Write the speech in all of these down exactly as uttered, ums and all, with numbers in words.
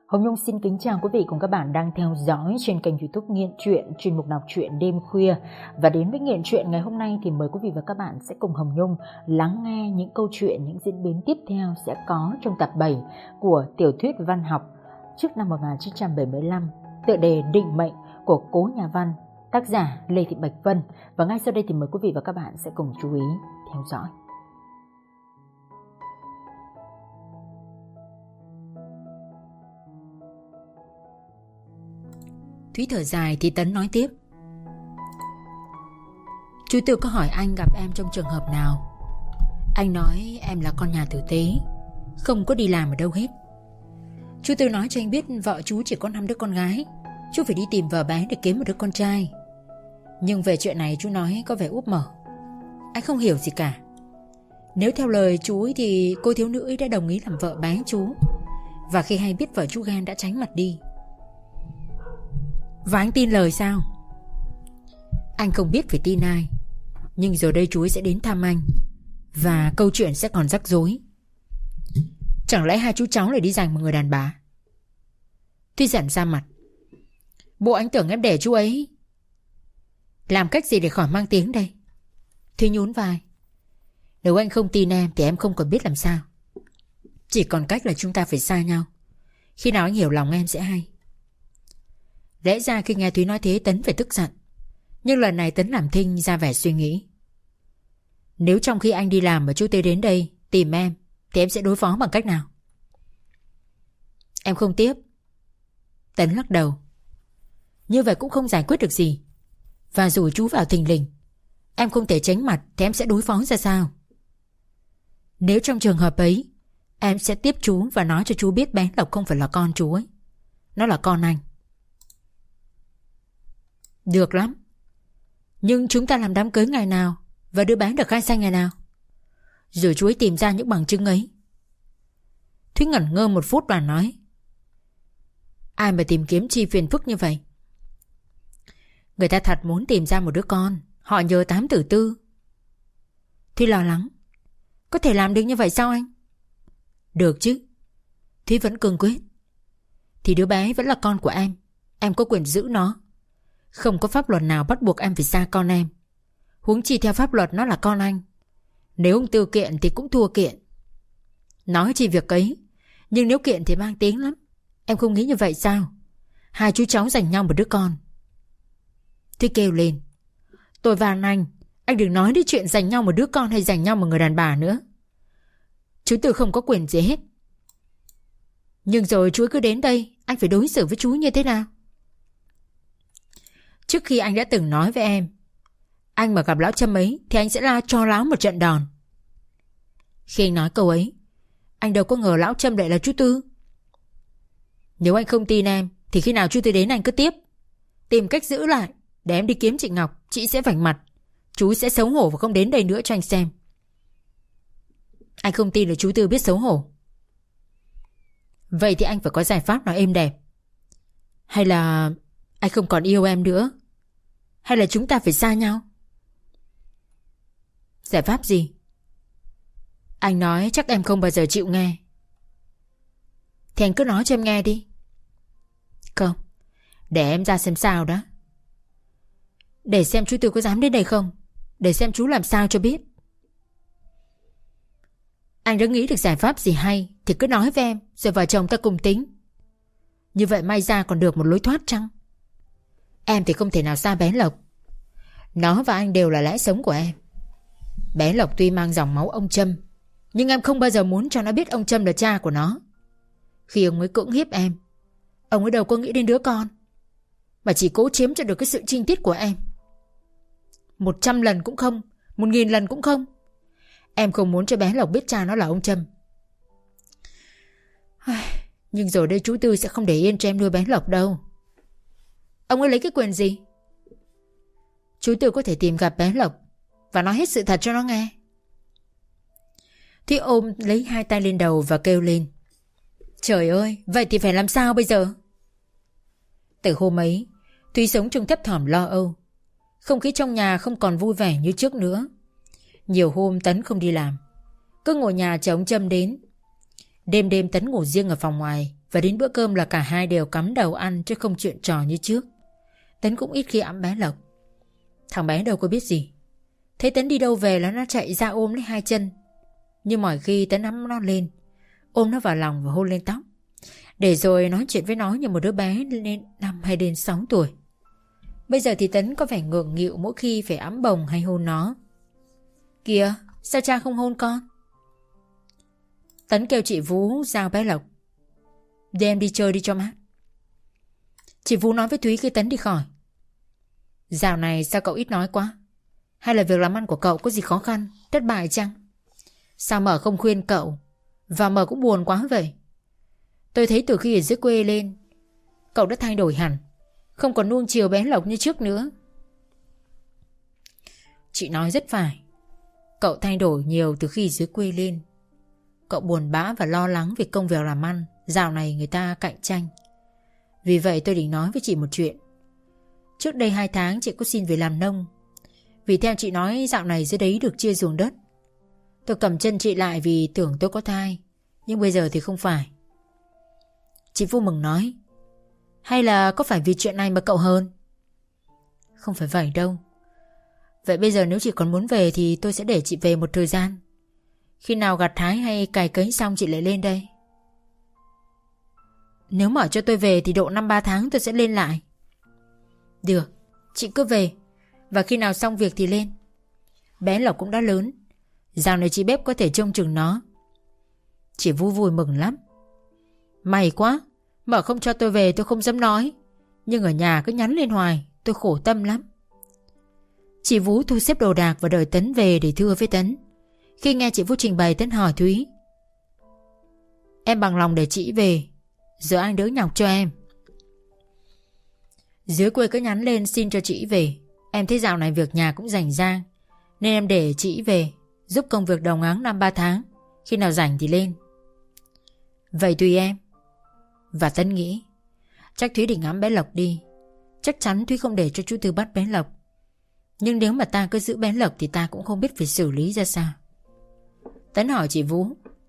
Hồng Nhung xin kính chào quý vị cùng các bạn đang theo dõi trên kênh YouTube Nghiện Truyện, chuyên mục đọc truyện đêm khuya. Và đến với Nghiện Truyện ngày hôm nay thì mời quý vị và các bạn sẽ cùng Hồng Nhung lắng nghe những câu chuyện, những diễn biến tiếp theo sẽ có trong tập bảy của tiểu thuyết văn học trước năm một nghìn chín trăm bảy mươi lăm, tựa đề Định Mệnh của Cố Nhà Văn, tác giả Lê Thị Bạch Vân. Và ngay sau đây thì mời quý vị và các bạn sẽ cùng chú ý theo dõi. Thúy thở dài thì Tấn nói tiếp. Chú Tư có hỏi anh gặp em trong trường hợp nào. Anh nói em là con nhà tử tế, không có đi làm ở đâu hết. Chú Tư nói cho anh biết vợ chú chỉ có năm đứa con gái, chú phải đi tìm vợ bé để kiếm một đứa con trai. Nhưng về chuyện này chú nói có vẻ úp mở. Anh không hiểu gì cả. Nếu theo lời chú ấy thì cô thiếu nữ ấy đã đồng ý làm vợ bé chú, và khi hay biết vợ chú ghen đã tránh mặt đi. Và anh tin lời sao? Anh không biết phải tin ai, nhưng giờ đây chú ấy sẽ đến thăm anh, và câu chuyện sẽ còn rắc rối. Chẳng lẽ hai chú cháu lại đi giành một người đàn bà? Tuy giận ra mặt. Bộ anh tưởng em để chú ấy làm cách gì để khỏi mang tiếng đây? Thúy nhún vai. Nếu anh không tin em thì em không còn biết làm sao. Chỉ còn cách là chúng ta phải xa nhau. Khi nào anh hiểu lòng em sẽ hay. Lẽ ra khi nghe Thúy nói thế Tấn phải tức giận, nhưng lần này Tấn làm thinh ra vẻ suy nghĩ. Nếu trong khi anh đi làm mà chú Tê đến đây tìm em thì em sẽ đối phó bằng cách nào? Em không tiếp. Tấn lắc đầu. Như vậy cũng không giải quyết được gì. Và dù chú vào thình lình, em không thể tránh mặt thì em sẽ đối phó ra sao? Nếu trong trường hợp ấy, em sẽ tiếp chú và nói cho chú biết bé Lộc không phải là con chú ấy, nó là con anh. Được lắm. Nhưng chúng ta làm đám cưới ngày nào và đứa bé được khai sinh ngày nào? Rồi chú ấy tìm ra những bằng chứng ấy. Thúy ngẩn ngơ một phút và nói. Ai mà tìm kiếm chi phiền phức như vậy? Người ta thật muốn tìm ra một đứa con, họ nhờ tám tử tư. Thúy lo lắng. Có thể làm được như vậy sao anh? Được chứ. Thúy vẫn cương quyết. Thì đứa bé vẫn là con của em, em có quyền giữ nó. Không có pháp luật nào bắt buộc em phải xa con em. Huống chi theo pháp luật nó là con anh. Nếu ông Tư kiện thì cũng thua kiện. Nói chi việc ấy, nhưng nếu kiện thì mang tiếng lắm. Em không nghĩ như vậy sao? Hai chú cháu giành nhau một đứa con. Thúy kêu lên. Tôi van anh, anh đừng nói đến chuyện giành nhau một đứa con hay giành nhau một người đàn bà nữa. Chú Tư không có quyền gì hết. Nhưng rồi chú cứ đến đây, anh phải đối xử với chú như thế nào? Trước khi anh đã từng nói với em, anh mà gặp lão Trâm ấy thì anh sẽ la cho lão một trận đòn. Khi anh nói câu ấy, anh đâu có ngờ lão Trâm lại là chú Tư. Nếu anh không tin em thì khi nào chú Tư đến anh cứ tiếp, tìm cách giữ lại để em đi kiếm chị Ngọc. Chị sẽ vảnh mặt, chú sẽ xấu hổ và không đến đây nữa cho anh xem. Anh không tin là chú Tư biết xấu hổ. Vậy thì anh phải có giải pháp nào êm đẹp. Hay là anh không còn yêu em nữa, hay là chúng ta phải xa nhau? Giải pháp gì? Anh nói chắc em không bao giờ chịu nghe. Thì anh cứ nói cho em nghe đi. Không, để em ra xem sao đó. Để xem chú Tư có dám đến đây không, để xem chú làm sao cho biết. Anh đã nghĩ được giải pháp gì hay thì cứ nói với em, rồi vợ chồng ta cùng tính. Như vậy may ra còn được một lối thoát chăng? Em thì không thể nào xa bé Lộc. Nó và anh đều là lẽ sống của em. Bé Lộc tuy mang dòng máu ông Trâm, nhưng em không bao giờ muốn cho nó biết ông Trâm là cha của nó. Khi ông ấy cưỡng hiếp em, ông ấy đâu có nghĩ đến đứa con, mà chỉ cố chiếm cho được cái sự trinh tiết của em. Một trăm lần cũng không, một nghìn lần cũng không. Em không muốn cho bé Lộc biết cha nó là ông Trâm. Nhưng rồi đây chú Tư sẽ không để yên cho em nuôi bé Lộc đâu. Ông ấy lấy cái quyền gì? Chú Tư có thể tìm gặp bé Lộc và nói hết sự thật cho nó nghe. Thúy ôm lấy hai tay lên đầu và kêu lên. Trời ơi, vậy thì phải làm sao bây giờ? Từ hôm ấy, Thúy sống trong thấp thỏm lo âu. Không khí trong nhà không còn vui vẻ như trước nữa. Nhiều hôm Tấn không đi làm, cứ ngồi nhà chờ ông Trâm đến. Đêm đêm Tấn ngủ riêng ở phòng ngoài, và đến bữa cơm là cả hai đều cắm đầu ăn chứ không chuyện trò như trước. Tấn cũng ít khi ẵm bé Lộc. Thằng bé đâu có biết gì. Thấy Tấn đi đâu về là nó chạy ra ôm lấy hai chân. Nhưng mọi khi Tấn ẵm nó lên, ôm nó vào lòng và hôn lên tóc, để rồi nói chuyện với nó như một đứa bé lên năm hay đến sáu tuổi. Bây giờ thì Tấn có vẻ ngượng nghịu mỗi khi phải ẵm bồng hay hôn nó. Kìa, sao cha không hôn con? Tấn kêu chị Vú giao bé Lộc. Để em đi chơi đi cho mát. Chị Vú nói với Thúy khi Tấn đi khỏi. Dạo này sao cậu ít nói quá? Hay là việc làm ăn của cậu có gì khó khăn, thất bại chăng? Sao Mở không khuyên cậu? Và Mở cũng buồn quá vậy. Tôi thấy từ khi ở dưới quê lên, cậu đã thay đổi hẳn, không còn nuông chiều bé Lộc như trước nữa. Chị nói rất phải. Cậu thay đổi nhiều từ khi dưới quê lên. Cậu buồn bã và lo lắng vì công việc làm ăn dạo này người ta cạnh tranh. Vì vậy tôi định nói với chị một chuyện. Trước đây hai tháng chị có xin về làm nông, vì theo chị nói dạo này dưới đấy được chia ruộng đất. Tôi cầm chân chị lại vì tưởng tôi có thai, nhưng bây giờ thì không phải. Chị vui mừng nói. Hay là có phải vì chuyện này mà cậu hơn? Không phải vậy đâu. Vậy bây giờ nếu chị còn muốn về thì tôi sẽ để chị về một thời gian. Khi nào gặt hái hay cày cấy xong chị lại lên đây. Nếu Mở cho tôi về thì độ năm ba tháng tôi sẽ lên lại. Được, chị cứ về, và khi nào xong việc thì lên. Bé Lộc cũng đã lớn, dạo này chị Bếp có thể trông chừng nó. Chị vui vui mừng lắm. May quá, Mở không cho tôi về tôi không dám nói, nhưng ở nhà cứ nhắn lên hoài, tôi khổ tâm lắm. Chị Vũ thu xếp đồ đạc và đợi Tấn về để thưa với Tấn. Khi nghe chị Vũ trình bày, Tấn hỏi Thúy. Em bằng lòng để chị về, giờ anh đỡ nhọc cho em. Dưới quê cứ nhắn lên xin cho chị về. Em thấy dạo này việc nhà cũng rảnh rang, nên em để chị về, giúp công việc đồng áng năm ba tháng. Khi nào rảnh thì lên. Vậy tùy em. Và Tấn nghĩ chắc Thúy định ẵm bé Lộc đi. Chắc chắn Thúy không để cho chú Tư bắt bé Lộc. Nhưng nếu mà ta cứ giữ bé Lộc thì ta cũng không biết phải xử lý ra sao. Tấn hỏi chị Vũ.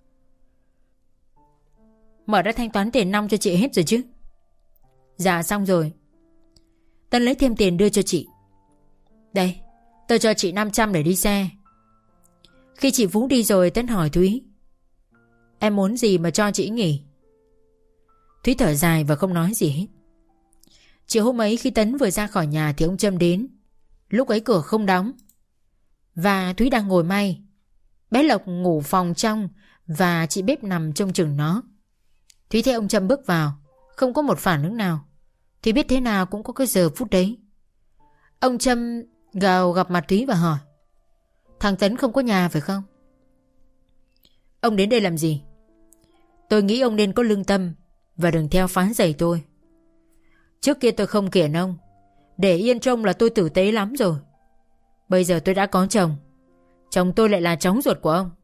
Mở đã thanh toán tiền nong cho chị hết rồi chứ? Dạ xong rồi. Tấn lấy thêm tiền đưa cho chị. Đây, tôi cho chị năm trăm để đi xe. Khi chị Vũ đi rồi, Tấn hỏi Thúy. Em muốn gì mà cho chị nghỉ? Thúy thở dài và không nói gì hết. Chiều hôm ấy khi Tấn vừa ra khỏi nhà thì ông Trâm đến. Lúc ấy cửa không đóng, và Thúy đang ngồi may. Bé Lộc ngủ phòng trong và chị Bếp nằm trông chừng nó. Thúy thấy ông Trâm bước vào, không có một phản ứng nào. Thúy biết thế nào cũng có cái giờ phút đấy. Ông Trâm gào gặp mặt Thúy và hỏi. Thằng Tấn không có nhà phải không? Ông đến đây làm gì? Tôi nghĩ ông nên có lương tâm và đừng theo phán rầy tôi. Trước kia tôi không kiện ông, để yên trông là tôi tử tế lắm rồi. Bây giờ tôi đã có chồng, chồng tôi lại là cháu ruột của ông.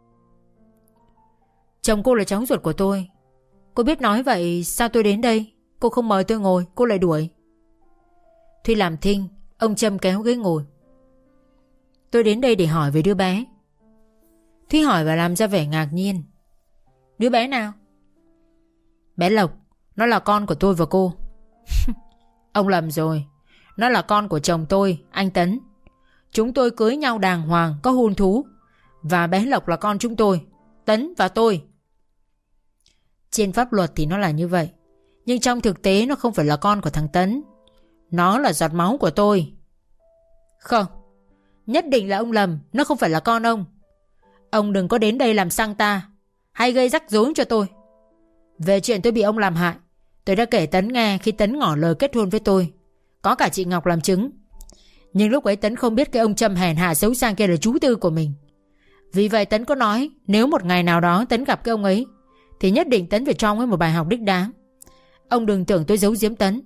Chồng cô là cháu ruột của tôi. Cô biết nói vậy sao tôi đến đây? Cô không mời tôi ngồi, cô lại đuổi. Thúy làm thinh. Ông Trâm kéo ghế ngồi. Tôi đến đây để hỏi về đứa bé. Thúy hỏi và làm ra vẻ ngạc nhiên. Đứa bé nào? Bé Lộc. Nó là con của tôi và cô. Ông lầm rồi. Nó là con của chồng tôi, anh Tấn. Chúng tôi cưới nhau đàng hoàng, có hôn thú. Và bé Lộc là con chúng tôi, Tấn và tôi. Trên pháp luật thì nó là như vậy, nhưng trong thực tế nó không phải là con của thằng Tấn. Nó là giọt máu của tôi. Không, nhất định là ông lầm. Nó không phải là con ông. Ông đừng có đến đây làm xăng ta hay gây rắc rối cho tôi. Về chuyện tôi bị ông làm hại, tôi đã kể Tấn nghe khi Tấn ngỏ lời kết hôn với tôi, có cả chị Ngọc làm chứng. Nhưng lúc ấy Tấn không biết cái ông Trâm hèn hạ xấu xa kia là chú tư của mình. Vì vậy Tấn có nói nếu một ngày nào đó Tấn gặp cái ông ấy thì nhất định Tấn phải cho ông ấy một bài học đích đáng. Ông đừng tưởng tôi giấu giếm Tấn.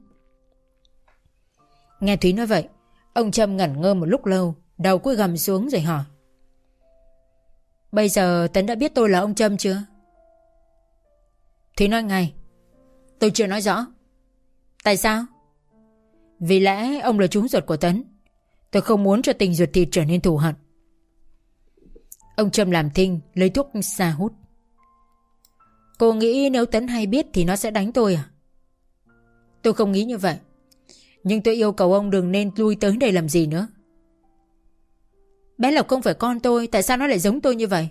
Nghe Thúy nói vậy, ông Trâm ngẩn ngơ một lúc lâu, đầu cúi gằm xuống rồi hỏi. Bây giờ Tấn đã biết tôi là ông Trâm chưa? Thúy nói ngay. Tôi chưa nói rõ. Tại sao? Vì lẽ ông là chú ruột của Tấn. Tôi không muốn cho tình ruột thịt trở nên thù hận. Ông Trâm làm thinh, lấy thuốc xa hút. Cô nghĩ nếu Tấn hay biết thì nó sẽ đánh tôi à? Tôi không nghĩ như vậy. Nhưng tôi yêu cầu ông đừng nên lui tới đây làm gì nữa. Bé Lộc không phải con tôi, tại sao nó lại giống tôi như vậy?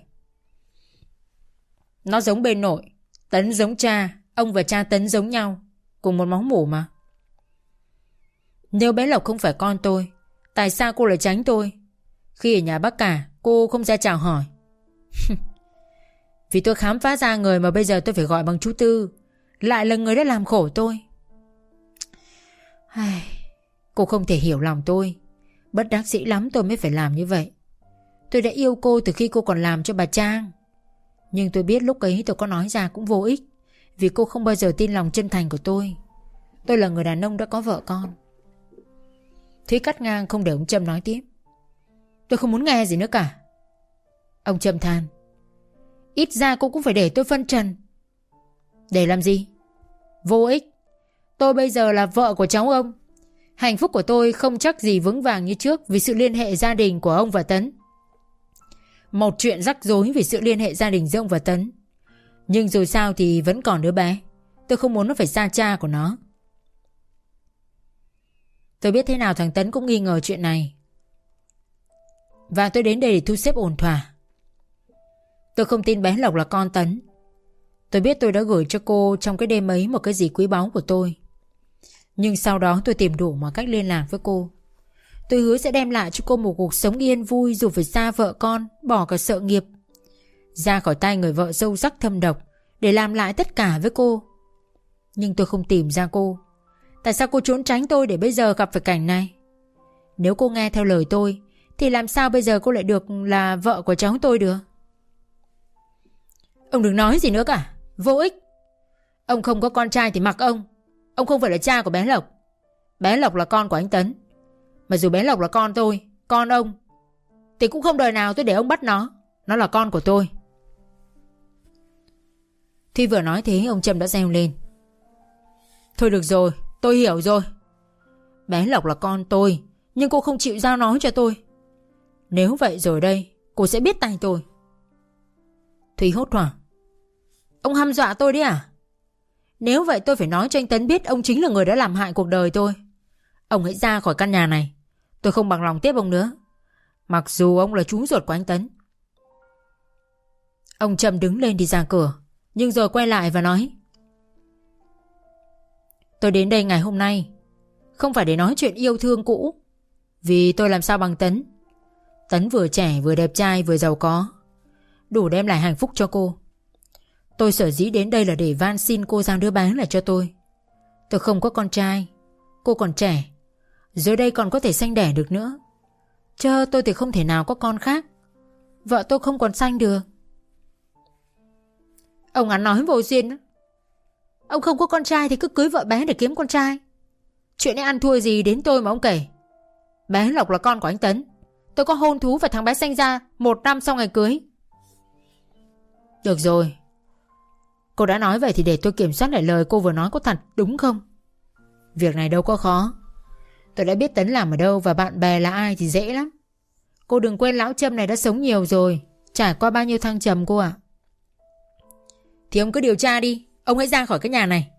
Nó giống bên nội. Tấn giống cha. Ông và cha Tấn giống nhau, cùng một máu mủ mà. Nếu bé Lộc không phải con tôi, tại sao cô lại tránh tôi? Khi ở nhà bác cả, cô không ra chào hỏi. Vì tôi khám phá ra người mà bây giờ tôi phải gọi bằng chú Tư, lại là người đã làm khổ tôi. Cô không thể hiểu lòng tôi. Bất đắc dĩ lắm tôi mới phải làm như vậy. Tôi đã yêu cô từ khi cô còn làm cho bà Trang. Nhưng tôi biết lúc ấy tôi có nói ra cũng vô ích, vì cô không bao giờ tin lòng chân thành của tôi. Tôi là người đàn ông đã có vợ con. Thúy cắt ngang không để ông Trâm nói tiếp. Tôi không muốn nghe gì nữa cả. Ông Trâm than. Ít ra cô cũng phải để tôi phân trần. Để làm gì? Vô ích. Tôi bây giờ là vợ của cháu ông. Hạnh phúc của tôi không chắc gì vững vàng như trước vì sự liên hệ gia đình của ông và Tấn. Một chuyện rắc rối vì sự liên hệ gia đình giữa ông và Tấn. Nhưng dù sao thì vẫn còn đứa bé. Tôi không muốn nó phải xa cha của nó. Tôi biết thế nào thằng Tấn cũng nghi ngờ chuyện này. Và tôi đến đây để thu xếp ổn thỏa. Tôi không tin bé Lộc là con Tấn. Tôi biết tôi đã gửi cho cô trong cái đêm ấy một cái gì quý báu của tôi. Nhưng sau đó tôi tìm đủ mọi cách liên lạc với cô. Tôi hứa sẽ đem lại cho cô một cuộc sống yên vui, dù phải xa vợ con, bỏ cả sự nghiệp, ra khỏi tay người vợ sâu sắc thâm độc, để làm lại tất cả với cô. Nhưng tôi không tìm ra cô. Tại sao cô trốn tránh tôi để bây giờ gặp phải cảnh này? Nếu cô nghe theo lời tôi thì làm sao bây giờ cô lại được là vợ của cháu tôi được? Ông đừng nói gì nữa cả. Vô ích. Ông không có con trai thì mặc ông. Ông không phải là cha của bé Lộc. Bé Lộc là con của anh Tấn. Mà dù bé Lộc là con tôi, con ông, thì cũng không đời nào tôi để ông bắt nó. Nó là con của tôi. Thi vừa nói thế ông Trâm đã reo lên. Thôi được rồi, tôi hiểu rồi. Bé Lộc là con tôi, nhưng cô không chịu giao nói cho tôi. Nếu vậy rồi đây, cô sẽ biết tay tôi. Thùy hốt hoảng. Ông hăm dọa tôi đấy à? Nếu vậy tôi phải nói cho anh Tấn biết ông chính là người đã làm hại cuộc đời tôi. Ông hãy ra khỏi căn nhà này. Tôi không bằng lòng tiếp ông nữa. Mặc dù ông là chú ruột của anh Tấn. Ông Trâm đứng lên đi ra cửa, nhưng rồi quay lại và nói. Tôi đến đây ngày hôm nay không phải để nói chuyện yêu thương cũ, vì tôi làm sao bằng Tấn. Tấn vừa trẻ vừa đẹp trai vừa giàu có, đủ đem lại hạnh phúc cho cô. Tôi sở dĩ đến đây là để van xin cô giao đứa bé lại cho tôi. Tôi không có con trai. Cô còn trẻ, rồi đây còn có thể sanh đẻ được nữa. Chớ tôi thì không thể nào có con khác. Vợ tôi không còn sanh được. Ông ăn nói vô duyên. Ông không có con trai thì cứ cưới vợ bé để kiếm con trai. Chuyện ấy ăn thua gì đến tôi mà ông kể. Bé Lộc là con của anh Tấn. Tôi có hôn thú và thằng bé sanh ra một năm sau ngày cưới. Được rồi. Cô đã nói vậy thì để tôi kiểm soát lại lời cô vừa nói có thật đúng không? Việc này đâu có khó. Tôi đã biết Tấn làm ở đâu và bạn bè là ai thì dễ lắm. Cô đừng quên lão Trâm này đã sống nhiều rồi, trải qua bao nhiêu thăng trầm cô ạ. Thì ông cứ điều tra đi. Ông hãy ra khỏi cái nhà này.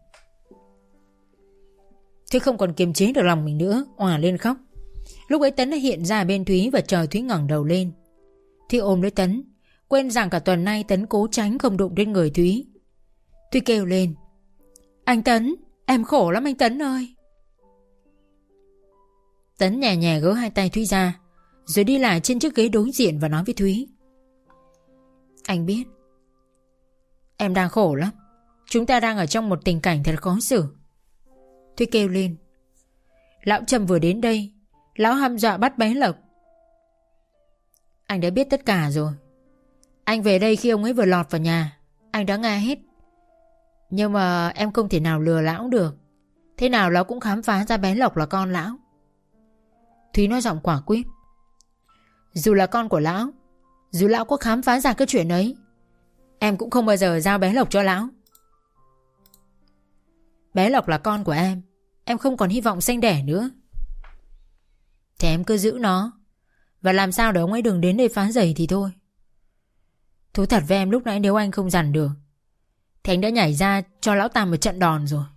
Thúy không còn kiềm chế được lòng mình nữa, òa lên khóc. Lúc ấy Tấn đã hiện ra bên Thúy và chờ Thúy ngẩng đầu lên. Thúy ôm lấy Tấn, quên rằng cả tuần nay Tấn cố tránh không đụng đến người Thúy. Thúy kêu lên. Anh Tấn, em khổ lắm anh Tấn ơi. Tấn nhẹ nhẹ gỡ hai tay Thúy ra, rồi đi lại trên chiếc ghế đối diện và nói với Thúy. Anh biết em đang khổ lắm. Chúng ta đang ở trong một tình cảnh thật khó xử. Thúy kêu lên. Lão Trâm vừa đến đây, lão hăm dọa bắt bé Lộc. Anh đã biết tất cả rồi. Anh về đây khi ông ấy vừa lọt vào nhà, anh đã nghe hết. Nhưng mà em không thể nào lừa lão được. Thế nào lão cũng khám phá ra bé Lộc là con lão. Thúy nói giọng quả quyết. Dù là con của lão, dù lão có khám phá ra cái chuyện ấy, em cũng không bao giờ giao bé Lộc cho lão. Bé Lộc là con của em, em không còn hy vọng sanh đẻ nữa. Thì em cứ giữ nó, và làm sao để ông ấy đừng đến đây phá rầy thì thôi. Thú thật với em lúc nãy nếu anh không dằn được, thì anh đã nhảy ra cho lão ta một trận đòn rồi.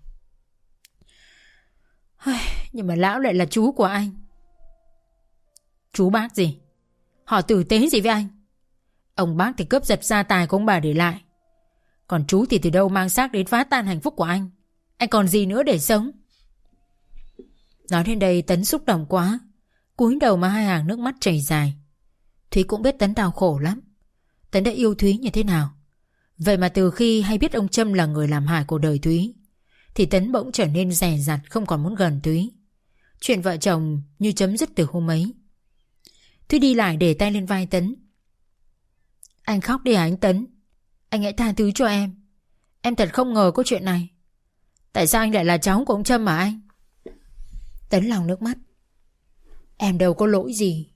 Nhưng mà lão lại là chú của anh. Chú bác gì? Họ tử tế gì với anh? Ông bác thì cướp giật gia tài của ông bà để lại, còn chú thì từ đâu mang xác đến phá tan hạnh phúc của anh. Anh còn gì nữa để sống? Nói đến đây Tấn xúc động quá, cúi đầu mà hai hàng nước mắt chảy dài. Thúy cũng biết Tấn đau khổ lắm. Tấn đã yêu Thúy như thế nào. Vậy mà từ khi hay biết ông Trâm là người làm hại cuộc đời Thúy, thì Tấn bỗng trở nên dè dặt, không còn muốn gần Thúy. Chuyện vợ chồng như chấm dứt từ hôm ấy. Thúy đi lại để tay lên vai Tấn. Anh khóc đi hả anh Tấn? Anh hãy tha thứ cho em. Em thật không ngờ có chuyện này. Tại sao anh lại là cháu của ông Trâm mà anh? Tấn lau nước mắt. Em đâu có lỗi gì.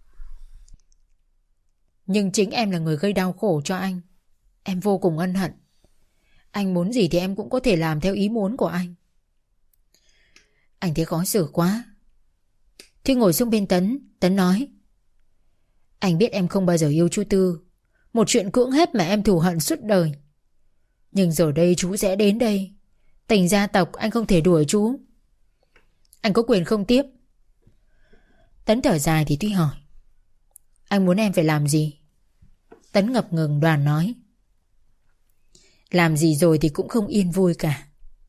Nhưng chính em là người gây đau khổ cho anh. Em vô cùng ân hận. Anh muốn gì thì em cũng có thể làm theo ý muốn của anh. Anh thấy khó xử quá. Thúy ngồi xuống bên Tấn. Tấn nói, anh biết em không bao giờ yêu chú Tư, một chuyện cưỡng ép mà em thù hận suốt đời. Nhưng rồi đây chú sẽ đến đây. Tình gia tộc anh không thể đuổi chú. Anh có quyền không tiếp. Tấn thở dài thì Thúy hỏi, anh muốn em phải làm gì? Tấn ngập ngừng đoàn nói, làm gì rồi thì cũng không yên vui cả.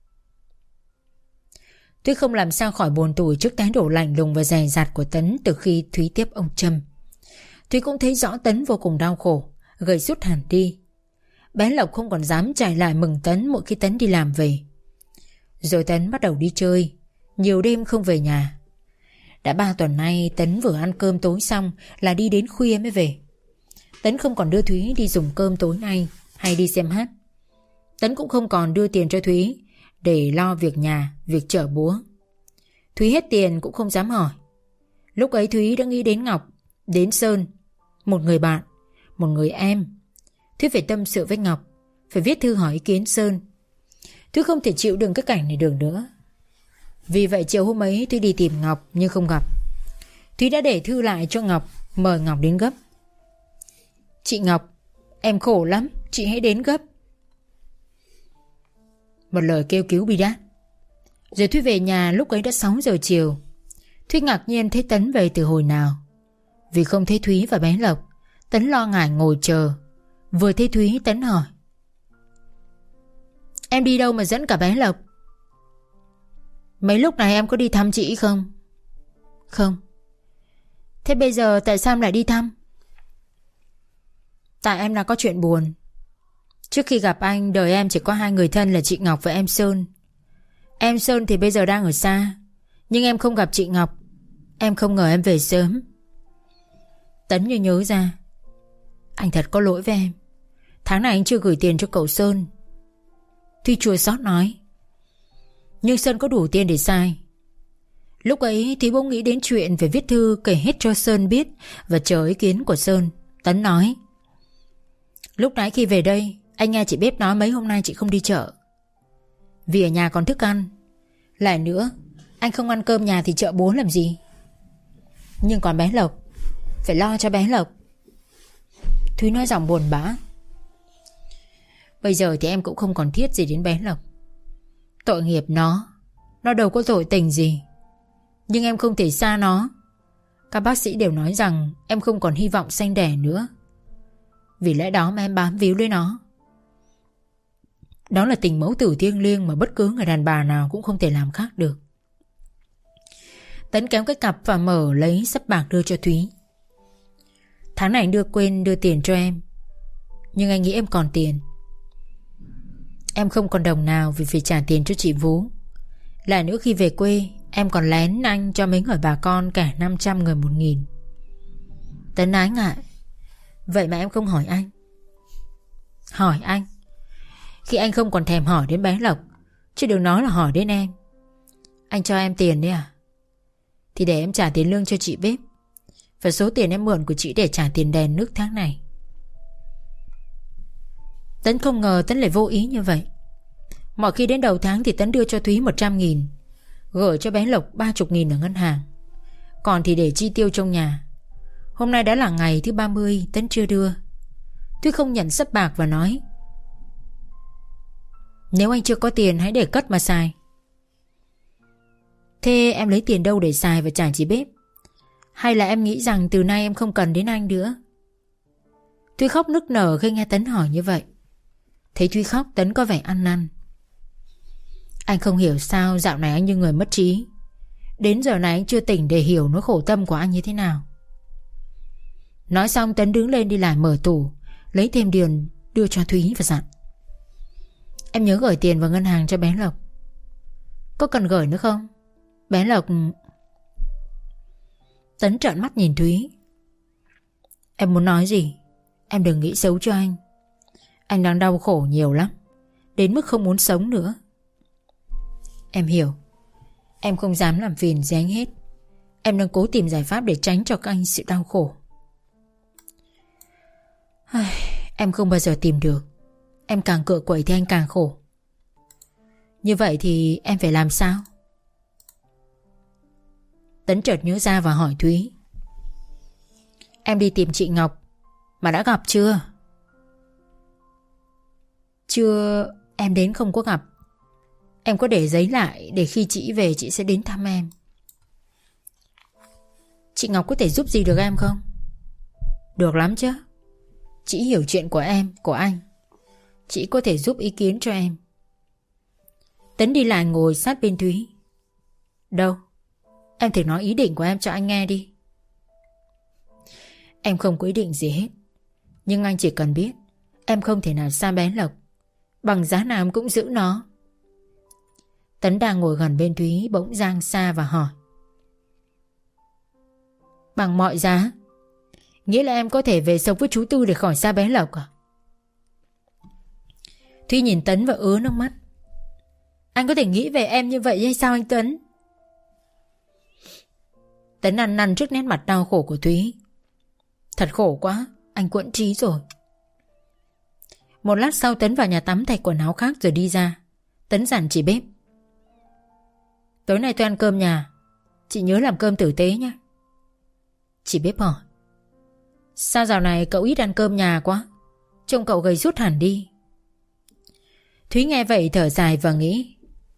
Thúy không làm sao khỏi buồn tủi trước thái độ lạnh lùng và dè dặt của Tấn từ khi Thúy tiếp ông Trâm. Thúy cũng thấy rõ Tấn vô cùng đau khổ, gầy sút hẳn đi. Bé Lộc không còn dám chạy lại mừng Tấn mỗi khi Tấn đi làm về. Rồi Tấn bắt đầu đi chơi, nhiều đêm không về nhà. Đã ba tuần nay Tấn vừa ăn cơm tối xong là đi đến khuya mới về. Tấn không còn đưa Thúy đi dùng cơm tối nay hay đi xem hát. Tấn cũng không còn đưa tiền cho Thúy để lo việc nhà, việc chợ búa. Thúy hết tiền cũng không dám hỏi. Lúc ấy Thúy đã nghĩ đến Ngọc, đến Sơn, một người bạn, một người em. Thúy phải tâm sự với Ngọc, phải viết thư hỏi ý kiến Sơn. Thúy không thể chịu đựng cái cảnh này được nữa. Vì vậy chiều hôm ấy Thúy đi tìm Ngọc nhưng không gặp. Thúy đã để thư lại cho Ngọc, mời Ngọc đến gấp. Chị Ngọc, em khổ lắm, chị hãy đến gấp. Một lời kêu cứu bi đát. Rồi Thúy về nhà lúc ấy đã sáu giờ chiều. Thúy ngạc nhiên thấy Tấn về từ hồi nào. Vì không thấy Thúy và bé Lộc, Tấn lo ngại ngồi chờ. Vừa thấy Thúy Tấn hỏi, em đi đâu mà dẫn cả bé Lộc? Mấy lúc này em có đi thăm chị không? Không. Thế bây giờ tại sao em lại đi thăm? Tại em đã có chuyện buồn. Trước khi gặp anh, đời em chỉ có hai người thân là chị Ngọc và em Sơn. Em Sơn thì bây giờ đang ở xa, nhưng em không gặp chị Ngọc. Em không ngờ em về sớm. Tấn như nhớ ra, anh thật có lỗi với em. Tháng này anh chưa gửi tiền cho cậu Sơn. Thúy chua xót nói, nhưng Sơn có đủ tiền để sai. Lúc ấy thì bỗng nghĩ đến chuyện phải viết thư kể hết cho Sơn biết và chờ ý kiến của Sơn. Tấn nói, lúc nãy khi về đây, anh nghe chị bếp nói mấy hôm nay chị không đi chợ vì ở nhà còn thức ăn. Lại nữa, anh không ăn cơm nhà thì chợ búa làm gì. Nhưng còn bé Lộc, phải lo cho bé Lộc. Thúy nói giọng buồn bã. Bây giờ thì em cũng không còn thiết gì đến bé Lộc. Tội nghiệp nó, nó đâu có tội tình gì. Nhưng em không thể xa nó. Các bác sĩ đều nói rằng em không còn hy vọng sanh đẻ nữa. Vì lẽ đó mà em bám víu lấy nó. Đó là tình mẫu tử thiêng liêng mà bất cứ người đàn bà nào cũng không thể làm khác được. Tấn kéo cái cặp và mở lấy sấp bạc đưa cho Thúy. Tháng này anh đưa quên đưa tiền cho em, nhưng anh nghĩ em còn tiền. Em không còn đồng nào vì phải trả tiền cho chị Vú. Lại nữa khi về quê, em còn lén anh cho mấy người bà con cả năm trăm người một nghìn. Tấn ái ngại. Vậy mà em không hỏi anh. Hỏi anh khi anh không còn thèm hỏi đến bé Lộc, chứ đừng nói là hỏi đến em. Anh cho em tiền đấy à? Thì để em trả tiền lương cho chị bếp và số tiền em mượn của chị để trả tiền đèn nước tháng này. Tấn không ngờ Tấn lại vô ý như vậy. Mọi khi đến đầu tháng thì Tấn đưa cho Thúy một trăm nghìn, gửi cho bé Lộc ba mươi nghìn ở ngân hàng, còn thì để chi tiêu trong nhà. Hôm nay đã là ngày thứ ba mươi, Tấn chưa đưa. Thúy không nhận sấp bạc và nói, Nếu anh chưa có tiền hãy để cất mà xài. Thế em lấy tiền đâu để xài và trả chị bếp? Hay là em nghĩ rằng từ nay em không cần đến anh nữa? Thúy khóc nức nở khi nghe Tấn hỏi như vậy. Thấy Thúy khóc, Tấn có vẻ ăn năn. Anh không hiểu sao dạo này anh như người mất trí. Đến giờ này anh chưa tỉnh để hiểu nỗi khổ tâm của anh như thế nào. Nói xong Tấn đứng lên đi lại mở tủ, lấy thêm tiền đưa cho Thúy và dặn: Em nhớ gửi tiền vào ngân hàng cho bé Lộc. Có cần gửi nữa không? Bé Lộc... Tấn trợn mắt nhìn Thúy. Em muốn nói gì? Em đừng nghĩ xấu cho anh. Anh đang đau khổ nhiều lắm, đến mức không muốn sống nữa. Em hiểu. Em không dám làm phiền gì anh hết. Em đang cố tìm giải pháp để tránh cho các anh sự đau khổ. Em không bao giờ tìm được. Em càng cựa quậy thì anh càng khổ. Như vậy thì em phải làm sao? Tấn chợt nhớ ra và hỏi Thúy: Em đi tìm chị Ngọc mà đã gặp chưa? Chưa, em đến không có gặp. Em có để giấy lại để khi chị về chị sẽ đến thăm em. Chị Ngọc có thể giúp gì được em không? Được lắm chứ. Chị hiểu chuyện của em, của anh. Chị có thể giúp ý kiến cho em. Tấn đi lại ngồi sát bên Thúy. Đâu? Em thử nói ý định của em cho anh nghe đi. Em không có ý định gì hết. Nhưng anh chỉ cần biết em không thể nào xa bé Lộc. Bằng giá nào em cũng giữ nó. Tấn đang ngồi gần bên Thúy bỗng giang xa và hỏi: Bằng mọi giá? Nghĩa là em có thể về sống với chú Tư để khỏi xa bé Lộc à? Thúy nhìn Tấn và ứa nước mắt. Anh có thể nghĩ về em như vậy hay sao anh Tấn? Tấn ăn năn trước nét mặt đau khổ của Thúy. Thật khổ quá, anh quẫn trí rồi. Một lát sau Tấn vào nhà tắm thay quần áo khác rồi đi ra. Tấn dặn chị bếp: Tối nay tôi ăn cơm nhà, chị nhớ làm cơm tử tế nhé. Chị bếp hỏi: Sao dạo này cậu ít ăn cơm nhà quá? Trông cậu gầy rút hẳn đi. Thúy nghe vậy thở dài và nghĩ: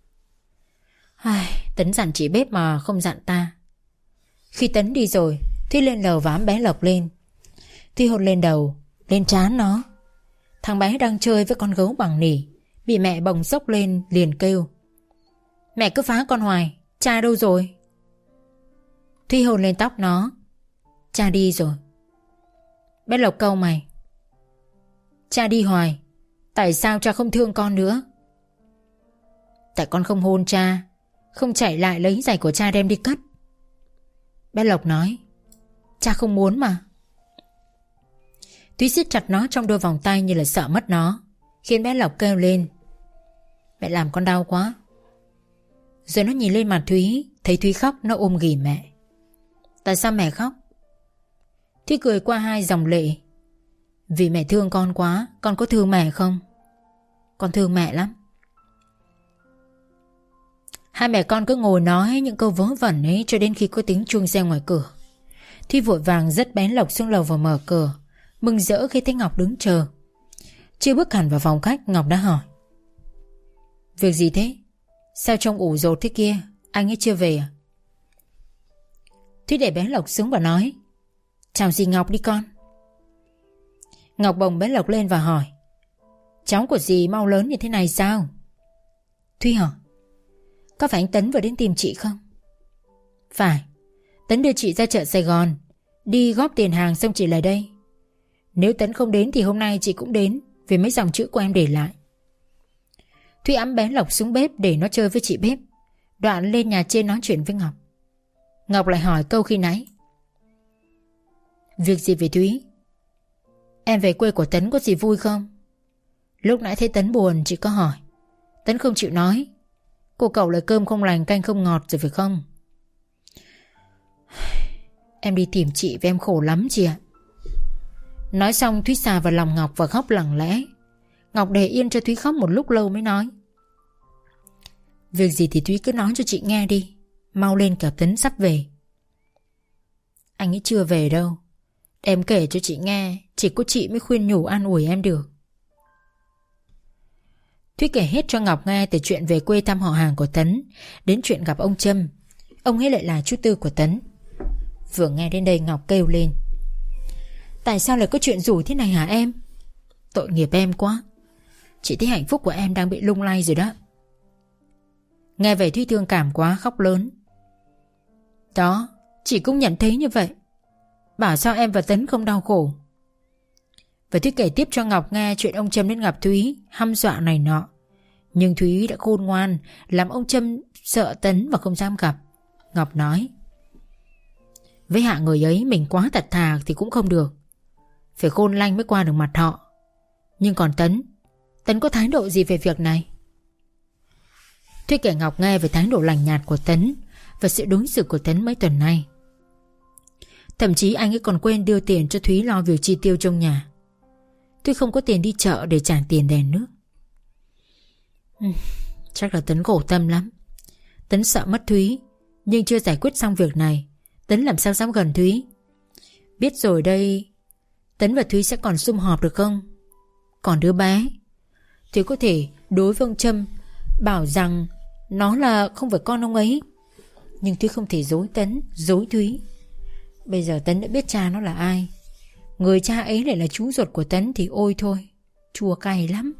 Ai, Tấn dặn chị bếp mà không dặn ta. Khi Tấn đi rồi, Thúy lên lầu và ẵm bé Lộc lên. Thúy hôn lên đầu, lên trán nó. Thằng bé đang chơi với con gấu bằng nỉ, bị mẹ bồng xốc lên liền kêu: Mẹ cứ phá con hoài, cha đâu rồi? Thúy hôn lên tóc nó: Cha đi rồi. Bé Lộc cau mày: Cha đi hoài, tại sao cha không thương con nữa? Tại con không hôn cha, không chạy lại lấy giày của cha đem đi cất. Bé Lộc nói: Cha không muốn mà. Thúy siết chặt nó trong đôi vòng tay như là sợ mất nó, khiến bé Lộc kêu lên: Mẹ làm con đau quá. Rồi nó nhìn lên mặt Thúy, thấy Thúy khóc, nó ôm ghì mẹ. Tại sao mẹ khóc? Thúy cười qua hai dòng lệ: Vì mẹ thương con quá. Con có thương mẹ không? Con thương mẹ lắm. Hai mẹ con cứ ngồi nói những câu vớ vẩn ấy cho đến khi có tiếng chuông reo ngoài cửa. Thúy vội vàng dắt bé Lộc xuống lầu và mở cửa, mừng rỡ khi thấy Ngọc đứng chờ. Chưa bước hẳn vào phòng khách, Ngọc đã hỏi: Việc gì thế? Sao trông ủ rột thế kia? Anh ấy chưa về à? Thúy để bé Lộc xuống và nói: Chào dì Ngọc đi con. Ngọc bồng bé Lộc lên và hỏi: Cháu của dì mau lớn như thế này sao? Thúy hỏi: Có phải anh Tấn vừa đến tìm chị không? Phải. Tấn đưa chị ra chợ Sài Gòn, đi góp tiền hàng xong chị lại đây. Nếu Tấn không đến thì hôm nay chị cũng đến, vì mấy dòng chữ của em để lại. Thúy ẵm bé Lộc xuống bếp để nó chơi với chị bếp, đoạn lên nhà trên nói chuyện với Ngọc. Ngọc lại hỏi câu khi nãy: Việc gì về Thúy? Em về quê của Tấn có gì vui không? Lúc nãy thấy Tấn buồn chị có hỏi. Tấn không chịu nói. Cô cậu lại cơm không lành canh không ngọt rồi phải không? Em đi tìm chị và em khổ lắm chị ạ. Nói xong Thúy xà vào lòng Ngọc và khóc lặng lẽ. Ngọc để yên cho Thúy khóc một lúc lâu mới nói: Việc gì thì Thúy cứ nói cho chị nghe đi. Mau lên, cả Tấn sắp về. Anh ấy chưa về đâu. Em kể cho chị nghe, chỉ có chị mới khuyên nhủ an ủi em được. Thúy kể hết cho Ngọc nghe từ chuyện về quê thăm họ hàng của Tấn đến chuyện gặp ông Trâm. Ông ấy lại là chú Tư của Tấn. Vừa nghe đến đây Ngọc kêu lên: Tại sao lại có chuyện rủi thế này hả em? Tội nghiệp em quá. Chị thấy hạnh phúc của em đang bị lung lay rồi đó. Nghe vậy Thúy thương cảm quá, khóc lớn. Đó, chị cũng nhận thấy như vậy. Bảo sao em và Tấn không đau khổ. Và Thúy kể tiếp cho Ngọc nghe chuyện ông Trâm đến gặp Thúy, hăm dọa này nọ. Nhưng Thúy đã khôn ngoan, làm ông Trâm sợ Tấn và không dám gặp. Ngọc nói: Với hạ người ấy mình quá thật thà thì cũng không được, phải khôn lanh mới qua được mặt họ. Nhưng còn Tấn, Tấn có thái độ gì về việc này? Thúy kể Ngọc nghe về thái độ lành nhạt của Tấn và sự đối xử của Tấn mấy tuần nay. Thậm chí anh ấy còn quên đưa tiền cho Thúy lo việc chi tiêu trong nhà. Thúy không có tiền đi chợ để trả tiền đèn nước. ừ, Chắc là Tấn khổ tâm lắm. Tấn sợ mất Thúy, nhưng chưa giải quyết xong việc này, Tấn làm sao dám gần Thúy. Biết rồi đây, Tấn và Thúy sẽ còn sum họp được không? Còn đứa bé, Thúy có thể đối với ông Trâm bảo rằng nó là không phải con ông ấy, nhưng Thúy không thể dối Tấn, dối Thúy. Bây giờ Tấn đã biết cha nó là ai, người cha ấy lại là chú ruột của Tấn thì ôi thôi, chua cay lắm.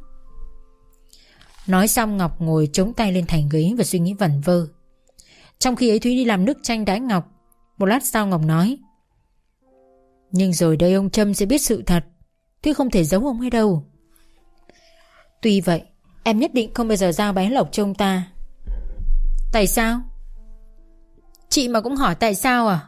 Nói xong Ngọc ngồi chống tay lên thành ghế và suy nghĩ vẩn vơ. Trong khi ấy Thúy đi làm nước chanh đãi Ngọc. Một lát sau Ngọc nói: Nhưng rồi đây ông Trâm sẽ biết sự thật, Thúy không thể giấu ông ấy đâu. Tuy vậy em nhất định không bao giờ giao bé Lộc cho ông ta. Tại sao? Chị mà cũng hỏi tại sao à?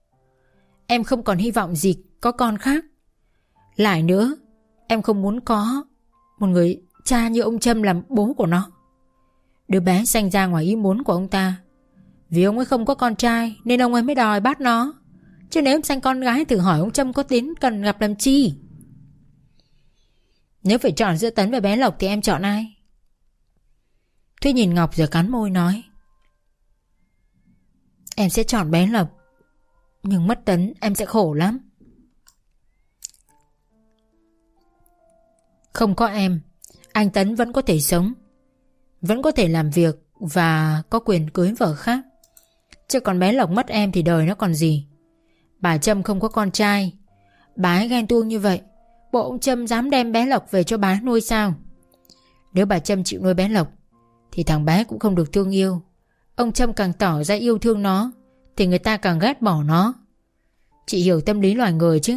Em không còn hy vọng gì có con khác. Lại nữa, em không muốn có một người cha như ông Trâm làm bố của nó. Đứa bé sinh ra ngoài ý muốn của ông ta. Vì ông ấy không có con trai nên ông ấy mới đòi bắt nó. Chứ nếu em sinh con gái thử hỏi ông Trâm có đến cần gặp làm chi. Nếu phải chọn giữa Tấn và bé Lộc thì em chọn ai? Thúy nhìn Ngọc rồi cắn môi nói: Em sẽ chọn bé Lộc. Nhưng mất Tấn em sẽ khổ lắm. Không có em, anh Tấn vẫn có thể sống, vẫn có thể làm việc và có quyền cưới vợ khác. Chứ còn bé Lộc mất em thì đời nó còn gì. Bà Trâm không có con trai, bà ấy ghen tuông như vậy, bộ ông Trâm dám đem bé Lộc về cho bà nuôi sao? Nếu bà Trâm chịu nuôi bé Lộc thì thằng bé cũng không được thương yêu. Ông Trâm càng tỏ ra yêu thương nó thì người ta càng ghét bỏ nó. Chị hiểu tâm lý loài người chứ?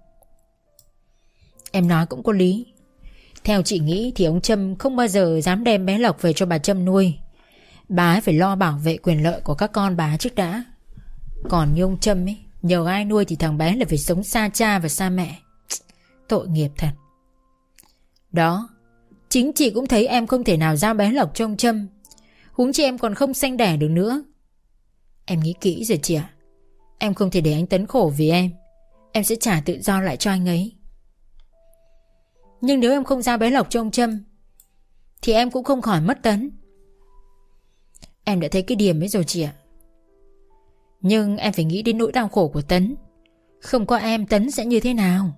Em nói cũng có lý. Theo chị nghĩ thì ông Trâm không bao giờ dám đem bé Lộc về cho bà Trâm nuôi. Bà ấy phải lo bảo vệ quyền lợi của các con bà trước đã. Còn như ông Trâm ấy, nhờ ai nuôi thì thằng bé là phải sống xa cha và xa mẹ. Tội nghiệp thật. Đó, chính chị cũng thấy em không thể nào giao bé Lộc cho ông Trâm. Huống chi em còn không sanh đẻ được nữa. Em nghĩ kỹ rồi chị ạ. Em không thể để anh Tấn khổ vì em. Em sẽ trả tự do lại cho anh ấy. Nhưng nếu em không giao bé Lộc cho ông Trâm thì em cũng không khỏi mất Tấn. Em đã thấy cái điểm ấy rồi chị ạ. Nhưng em phải nghĩ đến nỗi đau khổ của Tấn. Không có em Tấn sẽ như thế nào?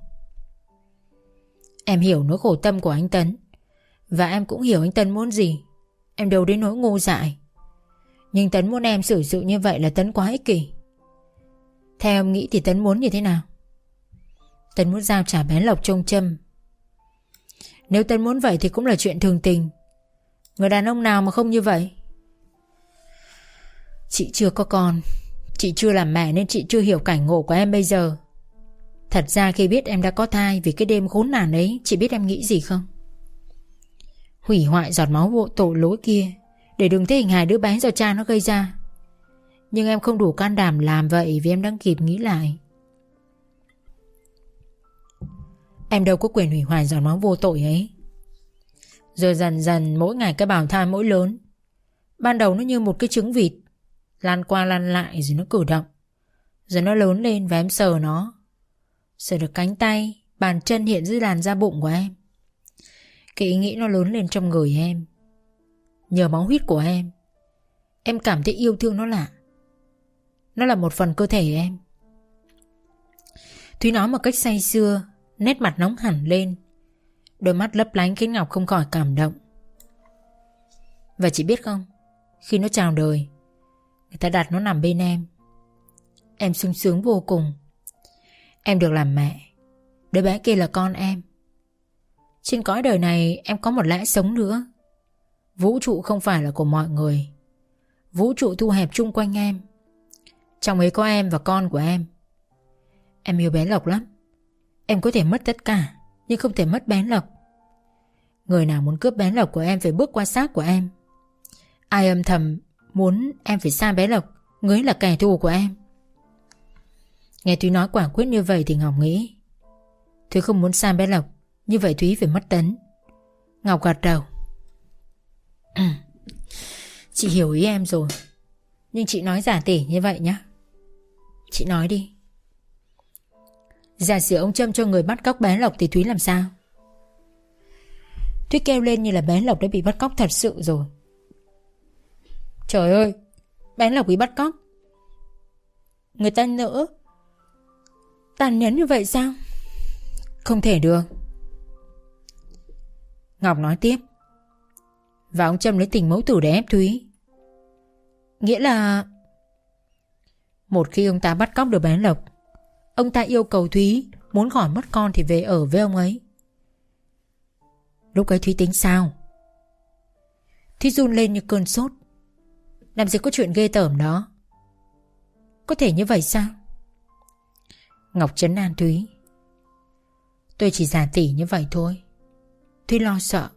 Em hiểu nỗi khổ tâm của anh Tấn, và em cũng hiểu anh Tấn muốn gì. Em đâu đến nỗi ngu dại. Nhưng Tấn muốn em xử sự như vậy là Tấn quá ích kỷ. Theo em nghĩ thì Tấn muốn như thế nào? Tấn muốn giao trả bé Lộc cho ông Trâm. Nếu Tấn muốn vậy thì cũng là chuyện thường tình. Người đàn ông nào mà không như vậy? Chị chưa có con, chị chưa làm mẹ nên chị chưa hiểu cảnh ngộ của em bây giờ. Thật ra khi biết em đã có thai vì cái đêm khốn nạn ấy, chị biết em nghĩ gì không? Hủy hoại giọt máu vô tội lỗi kia để đừng thấy hình hài đứa bé do cha nó gây ra. Nhưng em không đủ can đảm làm vậy vì em đang kịp nghĩ lại. Em đâu có quyền hủy hoại giọt máu vô tội ấy. Rồi dần dần mỗi ngày cái bào thai mỗi lớn. Ban đầu nó như một cái trứng vịt, lăn qua lăn lại rồi nó cử động. Rồi nó lớn lên và em sờ nó. Sờ được cánh tay, bàn chân hiện dưới làn da bụng của em. Cái ý nghĩ nó lớn lên trong người em. Nhờ máu huyết của em, em cảm thấy yêu thương nó lạ. Nó là một phần cơ thể em. Thúy nói một cách say sưa, nét mặt nóng hẳn lên. Đôi mắt lấp lánh khiến Ngọc không khỏi cảm động. Và chị biết không, khi nó chào đời, người ta đặt nó nằm bên em. Em sung sướng vô cùng. Em được làm mẹ, đứa bé kia là con em. Trên cõi đời này em có một lẽ sống nữa. Vũ trụ không phải là của mọi người. Vũ trụ thu hẹp chung quanh em. Trong ấy có em và con của em. Em yêu bé Lộc lắm. Em có thể mất tất cả, nhưng không thể mất bé Lộc. Người nào muốn cướp bé Lộc của em phải bước qua xác của em. Ai âm thầm muốn em phải xa bé Lộc, người ấy là kẻ thù của em. Nghe Thúy nói quả quyết như vậy thì Ngọc nghĩ, Thúy không muốn xa bé Lộc, như vậy Thúy phải mất Tấn. Ngọc gật đầu. Chị hiểu ý em rồi, nhưng chị nói giả tỉ như vậy nhá. Chị nói đi. Giả sử ông Trâm cho người bắt cóc bé Lộc thì Thúy làm sao? Thúy kêu lên như là bé Lộc đã bị bắt cóc thật sự rồi. Trời ơi, bé Lộc bị bắt cóc, người ta nỡ tàn nhẫn như vậy sao? Không thể được. Ngọc nói tiếp. Và ông Trâm lấy tình mẫu tử để ép Thúy. Nghĩa là một khi ông ta bắt cóc được bé Lộc, ông ta yêu cầu Thúy muốn khỏi mất con thì về ở với ông ấy. Lúc ấy Thúy tính sao? Thúy run lên như cơn sốt. Làm gì có chuyện ghê tởm đó. Có thể như vậy sao? Ngọc trấn an Thúy. Tôi chỉ giả tỉ như vậy thôi. Thúy lo sợ.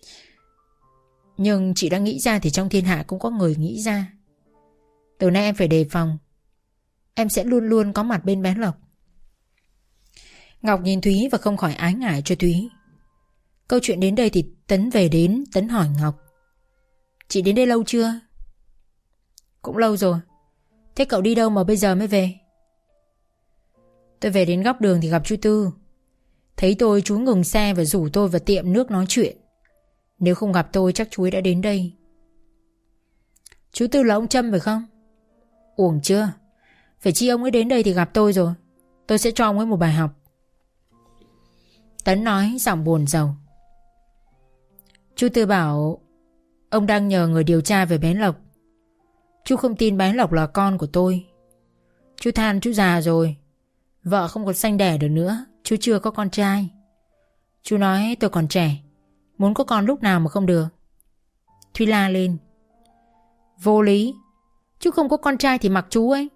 Nhưng chị đã nghĩ ra thì trong thiên hạ cũng có người nghĩ ra. Từ nay em phải đề phòng. Em sẽ luôn luôn có mặt bên bé Lộc. Ngọc nhìn Thúy và không khỏi ái ngại cho Thúy. Câu chuyện đến đây thì Tấn về đến. Tấn hỏi Ngọc, chị đến đây lâu chưa? Cũng lâu rồi. Thế cậu đi đâu mà bây giờ mới về? Tôi về đến góc đường thì gặp chú Tư. Thấy tôi chú ngừng xe và rủ tôi vào tiệm nước nói chuyện. Nếu không gặp tôi chắc chú ấy đã đến đây. Chú Tư là ông Trâm phải không? Uổng chưa. Phải chi ông ấy đến đây thì gặp tôi rồi. Tôi sẽ cho ông ấy một bài học. Tấn nói giọng buồn rầu. Chú Tư bảo ông đang nhờ người điều tra về bé Lộc. Chú không tin bé Lộc là con của tôi. Chú than chú già rồi, vợ không còn sanh đẻ được nữa. Chú chưa có con trai. Chú nói tôi còn trẻ, muốn có con lúc nào mà không được. Thúy la lên. Vô lý. Chú không có con trai thì mặc chú ấy.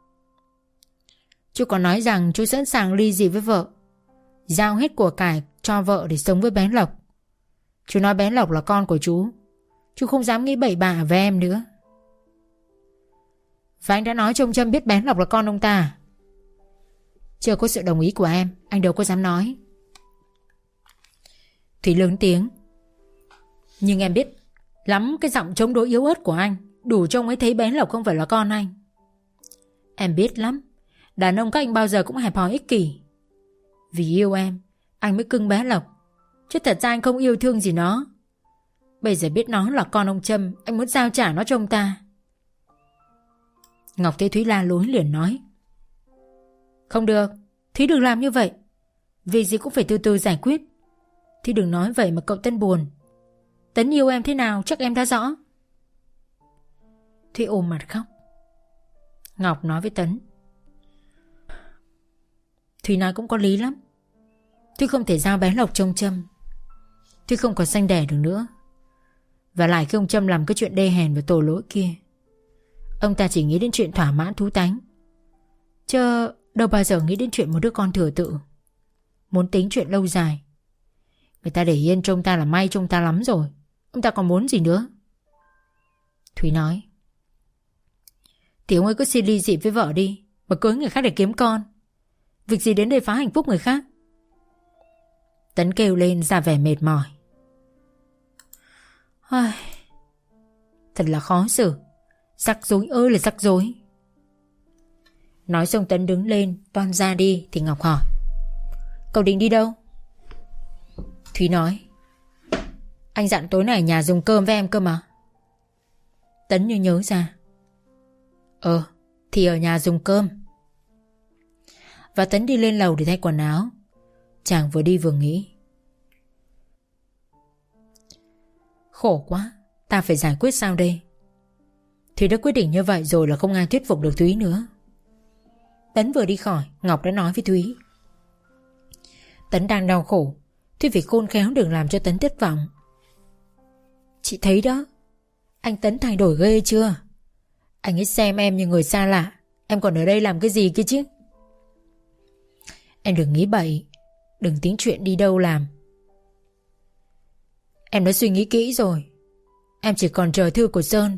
Chú còn nói rằng chú sẵn sàng ly dị với vợ, giao hết của cải cho vợ để sống với bé Lộc. Chú nói bé Lộc là con của chú. Chú không dám nghĩ bậy bạ với em nữa. Và anh đã nói cho ông Trâm biết bé Lộc là con ông ta. Chưa có sự đồng ý của em, anh đâu có dám nói. Thúy lớn tiếng. Nhưng em biết lắm cái giọng chống đối yếu ớt của anh đủ cho ông ấy thấy bé Lộc không phải là con anh. Em biết lắm, đàn ông các anh bao giờ cũng hẹp hòi ích kỷ. Vì yêu em, anh mới cưng bé Lộc, chứ thật ra anh không yêu thương gì nó. Bây giờ biết nó là con ông Trâm, anh muốn giao trả nó cho ông ta. Ngọc thấy Thúy la lối liền nói. Không được, Thúy đừng làm như vậy. Việc gì cũng phải từ từ giải quyết. Thúy đừng nói vậy mà cậu Tân buồn. Tấn yêu em thế nào chắc em đã rõ. Thúy ôm mặt khóc. Ngọc nói với Tấn. Thúy nói cũng có lý lắm. Thúy không thể giao bé Lộc cho ông Trâm. Thúy không còn sanh đẻ được nữa. Và lại khi ông Trâm làm cái chuyện đê hèn và tội lỗi kia, ông ta chỉ nghĩ đến chuyện thỏa mãn thú tánh, chứ đâu bao giờ nghĩ đến chuyện một đứa con thừa tự. Muốn tính chuyện lâu dài. Người ta để yên cho ông ta là may cho ông ta lắm rồi. Ông ta còn muốn gì nữa? Thúy nói. Thì ông ấy cứ xin ly dị với vợ đi, mà cưới người khác để kiếm con. Việc gì đến đây phá hạnh phúc người khác? Tấn kêu lên ra vẻ mệt mỏi. Ai... Thật là khó xử. Rắc rối ơi là rắc rối. Nói xong Tấn đứng lên toan ra đi thì Ngọc hỏi. Cậu định đi đâu? Thúy nói. Anh dặn tối nay ở nhà dùng cơm với em cơ mà. Tấn như nhớ ra. Ờ thì ở nhà dùng cơm. Và Tấn đi lên lầu để thay quần áo. Chàng vừa đi vừa nghĩ. Khổ quá. Ta phải giải quyết sao đây? Thúy đã quyết định như vậy rồi là không ai thuyết phục được Thúy nữa. Tấn vừa đi khỏi, Ngọc đã nói với Thúy. Tấn đang đau khổ, Thúy phải khôn khéo đừng làm cho Tấn thất vọng. Chị thấy đó, anh Tấn thay đổi ghê chưa? Anh ấy xem em như người xa lạ. Em còn ở đây làm cái gì kia chứ? Em đừng nghĩ bậy, đừng tính chuyện đi đâu làm. Em đã suy nghĩ kỹ rồi. Em chỉ còn chờ thư của Sơn.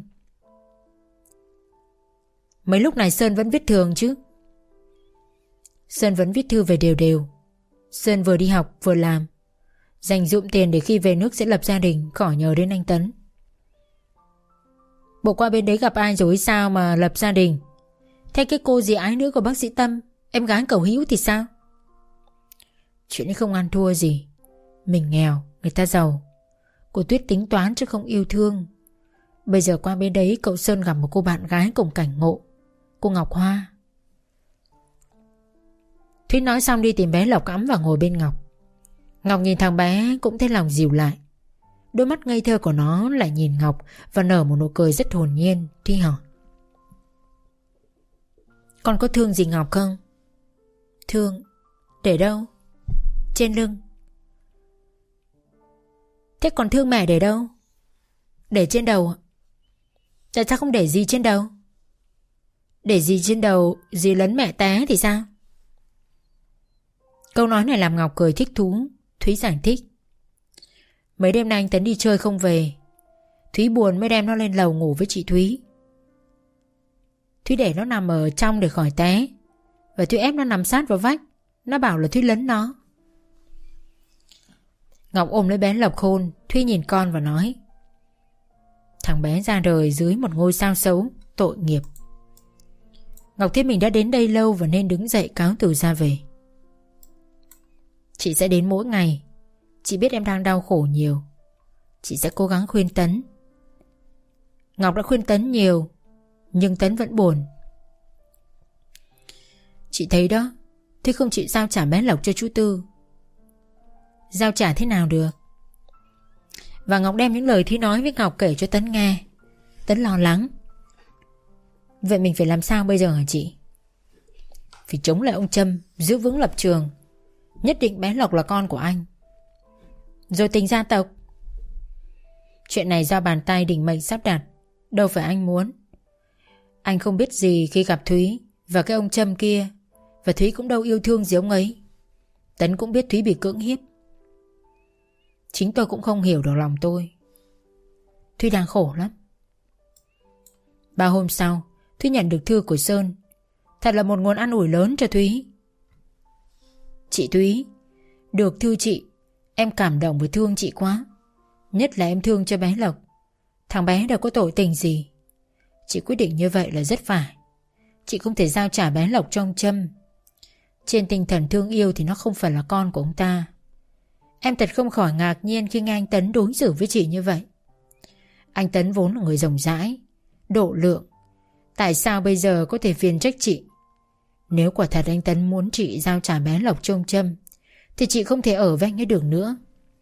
Mấy lúc này Sơn vẫn viết thường chứ? Sơn vẫn viết thư về đều đều. Sơn vừa đi học vừa làm, dành dụm tiền để khi về nước sẽ lập gia đình, khỏi nhờ đến anh Tấn. Bộ qua bên đấy gặp ai rồi sao mà lập gia đình? Thế cái cô gì ái nữa của bác sĩ Tâm, em gái cậu Hữu thì sao? Chuyện ấy không ăn thua gì. Mình nghèo, người ta giàu. Cô Tuyết tính toán chứ không yêu thương. Bây giờ qua bên đấy cậu Sơn gặp một cô bạn gái cùng cảnh ngộ, cô Ngọc Hoa. Thúy nói xong đi tìm bé Lộc ẵm và ngồi bên Ngọc. Ngọc nhìn thằng bé cũng thấy lòng dịu lại. Đôi mắt ngây thơ của nó lại nhìn Ngọc và nở một nụ cười rất hồn nhiên. Thi hỏi: Con có thương gì Ngọc không? Thương? Để đâu? Trên lưng. Thế còn thương mẹ để đâu? Để trên đầu. Tại sao không để gì trên đầu? Để gì trên đầu, gì lấn mẹ té thì sao? Câu nói này làm Ngọc cười thích thú. Thúy giải thích: Mấy đêm nay anh Tấn đi chơi không về, Thúy buồn mới đem nó lên lầu ngủ với chị Thúy. Thúy để nó nằm ở trong để khỏi té, và Thúy ép nó nằm sát vào vách. Nó bảo là Thúy lấn nó. Ngọc ôm lấy bé Lộc hôn. Thúy nhìn con và nói: Thằng bé ra đời dưới một ngôi sao xấu, tội nghiệp. Ngọc thấy mình đã đến đây lâu và nên đứng dậy cáo từ ra về. Chị sẽ đến mỗi ngày. Chị biết em đang đau khổ nhiều. Chị sẽ cố gắng khuyên Tấn. Ngọc đã khuyên Tấn nhiều, nhưng Tấn vẫn buồn. Chị thấy đó, Thúy không chịu giao trả bé Lộc cho chú Tư. Giao trả thế nào được? Và Ngọc đem những lời Thúy nói với Ngọc kể cho Tấn nghe. Tấn lo lắng. Vậy mình phải làm sao bây giờ hả chị? Phải chống lại ông Trâm, giữ vững lập trường. Nhất định bé Lộc là con của anh. Rồi tình gia tộc. Chuyện này do bàn tay định mệnh sắp đặt, đâu phải anh muốn. Anh không biết gì khi gặp Thúy và cái ông Trâm kia, và Thúy cũng đâu yêu thương gì ông ấy. Tấn cũng biết Thúy bị cưỡng hiếp. Chính tôi cũng không hiểu được lòng tôi. Thúy đang khổ lắm. Ba hôm sau, Thúy nhận được thư của Sơn. Thật là một nguồn an ủi lớn cho Thúy. Chị Thúy, được thư chị, em cảm động và thương chị quá. Nhất là em thương cho bé Lộc. Thằng bé đâu có tội tình gì. Chị quyết định như vậy là rất phải. Chị không thể giao trả bé Lộc cho ông Trâm. Trên tinh thần thương yêu thì nó không phải là con của ông ta. Em thật không khỏi ngạc nhiên khi nghe anh Tấn đối xử với chị như vậy. Anh Tấn vốn là người rộng rãi, độ lượng. Tại sao bây giờ có thể phiền trách chị? Nếu quả thật anh Tấn muốn chị giao trả bé Lộc cho ông Trâm, thì chị không thể ở với anh ấy được nữa.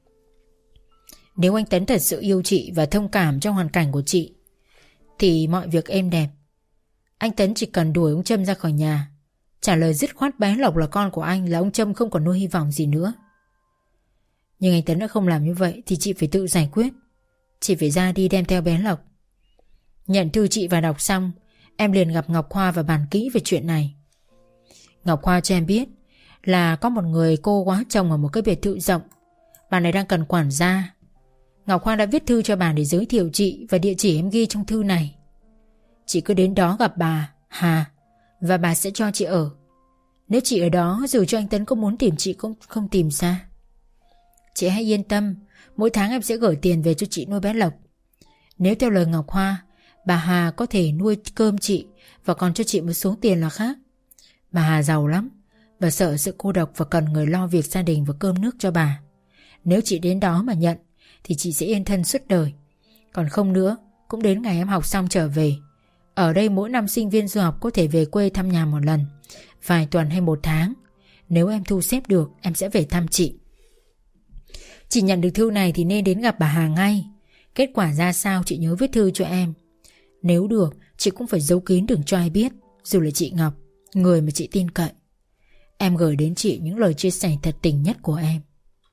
Nếu anh Tấn thật sự yêu chị và thông cảm cho hoàn cảnh của chị, thì mọi việc êm đẹp. Anh Tấn chỉ cần đuổi ông Trâm ra khỏi nhà, trả lời dứt khoát bé Lộc là con của anh, là ông Trâm không còn nuôi hy vọng gì nữa. Nhưng anh Tấn đã không làm như vậy, thì chị phải tự giải quyết. Chị phải ra đi đem theo bé Lộc. Nhận thư chị và đọc xong, em liền gặp Ngọc Hoa và bàn kỹ về chuyện này. Ngọc Hoa cho em biết là có một người cô quá chồng ở một cái biệt thự rộng. Bà này đang cần quản gia. Ngọc Hoa đã viết thư cho bà để giới thiệu chị, và địa chỉ em ghi trong thư này. Chị cứ đến đó gặp bà Hà, và bà sẽ cho chị ở. Nếu chị ở đó, dù cho anh Tấn có muốn tìm chị cũng không tìm ra. Chị hãy yên tâm, mỗi tháng em sẽ gửi tiền về cho chị nuôi bé Lộc. Nếu theo lời Ngọc Hoa, bà Hà có thể nuôi cơm chị và còn cho chị một số tiền là khác. Bà Hà giàu lắm, bà sợ sự cô độc và cần người lo việc gia đình và cơm nước cho bà. Nếu chị đến đó mà nhận thì chị sẽ yên thân suốt đời. Còn không nữa, cũng đến ngày em học xong trở về. Ở đây mỗi năm sinh viên du học có thể về quê thăm nhà một lần, vài tuần hay một tháng. Nếu em thu xếp được, em sẽ về thăm chị. Chị nhận được thư này thì nên đến gặp bà Hà ngay. Kết quả ra sao chị nhớ viết thư cho em. Nếu được chị cũng phải giấu kín đừng cho ai biết. Dù là chị Ngọc, người mà chị tin cậy. Em gửi đến chị những lời chia sẻ thật tình nhất của em.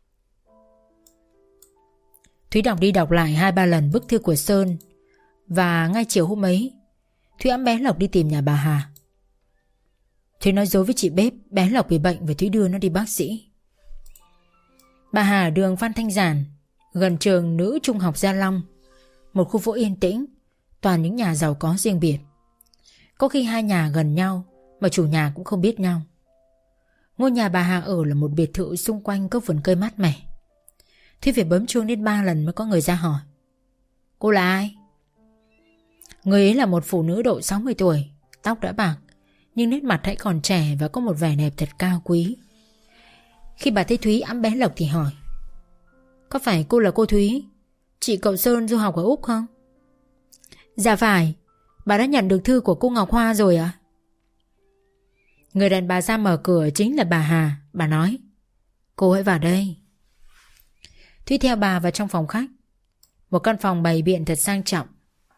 Thúy đọc đi đọc lại hai ba lần bức thư của Sơn. Và ngay chiều hôm ấy Thúy ẵm bé Lộc đi tìm nhà bà Hà. Thúy nói dối với chị bếp bé Lộc bị bệnh và Thúy đưa nó đi bác sĩ. Bà Hà ở đường Phan Thanh Giản, gần trường nữ trung học Gia Long, một khu phố yên tĩnh, toàn những nhà giàu có riêng biệt. Có khi hai nhà gần nhau mà chủ nhà cũng không biết nhau. Ngôi nhà bà Hà ở là một biệt thự xung quanh có vườn cây mát mẻ. Thúy phải bấm chuông đến ba lần mới có người ra hỏi. Cô là ai? Người ấy là một phụ nữ độ sáu mươi tuổi, tóc đã bạc, nhưng nét mặt hãy còn trẻ và có một vẻ đẹp thật cao quý. Khi bà thấy Thúy ẵm bé Lộc thì hỏi. Có phải cô là cô Thúy, chị cậu Sơn du học ở Úc không? Dạ phải. Bà đã nhận được thư của cô Ngọc Hoa rồi ạ? À? Người đàn bà ra mở cửa chính là bà Hà. Bà nói, cô hãy vào đây. Thúy theo bà vào trong phòng khách, một căn phòng bày biện thật sang trọng.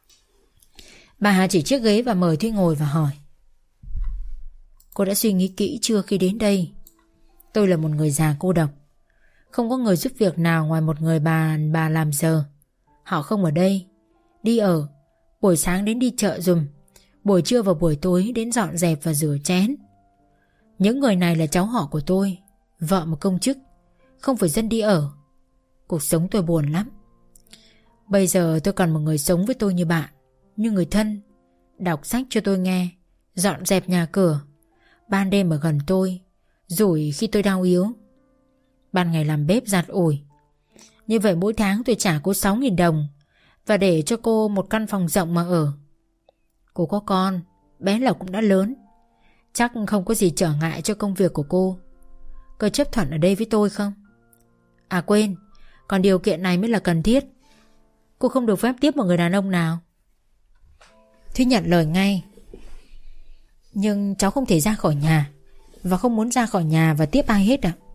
Bà Hà chỉ chiếc ghế và mời Thúy ngồi và hỏi. Cô đã suy nghĩ kỹ chưa khi đến đây? Tôi là một người già cô độc, không có người giúp việc nào ngoài một người bà bà làm giờ. Họ không ở đây, đi ở, buổi sáng đến đi chợ giùm, buổi trưa và buổi tối đến dọn dẹp và rửa chén. Những người này là cháu họ của tôi, vợ một công chức, không phải dân đi ở. Cuộc sống tôi buồn lắm. Bây giờ tôi cần một người sống với tôi như bạn, như người thân, đọc sách cho tôi nghe, dọn dẹp nhà cửa, ban đêm ở gần tôi, rủi khi tôi đau yếu. Ban ngày làm bếp giặt ủi. Như vậy mỗi tháng tôi trả cô sáu nghìn đồng và để cho cô một căn phòng rộng mà ở. Cô có con, bé Lộc cũng đã lớn, chắc không có gì trở ngại cho công việc của cô. Cô chấp thuận ở đây với tôi không? À quên, còn điều kiện này mới là cần thiết. Cô không được phép tiếp một người đàn ông nào. Thúy nhận lời ngay. Nhưng cháu không thể ra khỏi nhà, và không muốn ra khỏi nhà và tiếp ai hết ạ. À?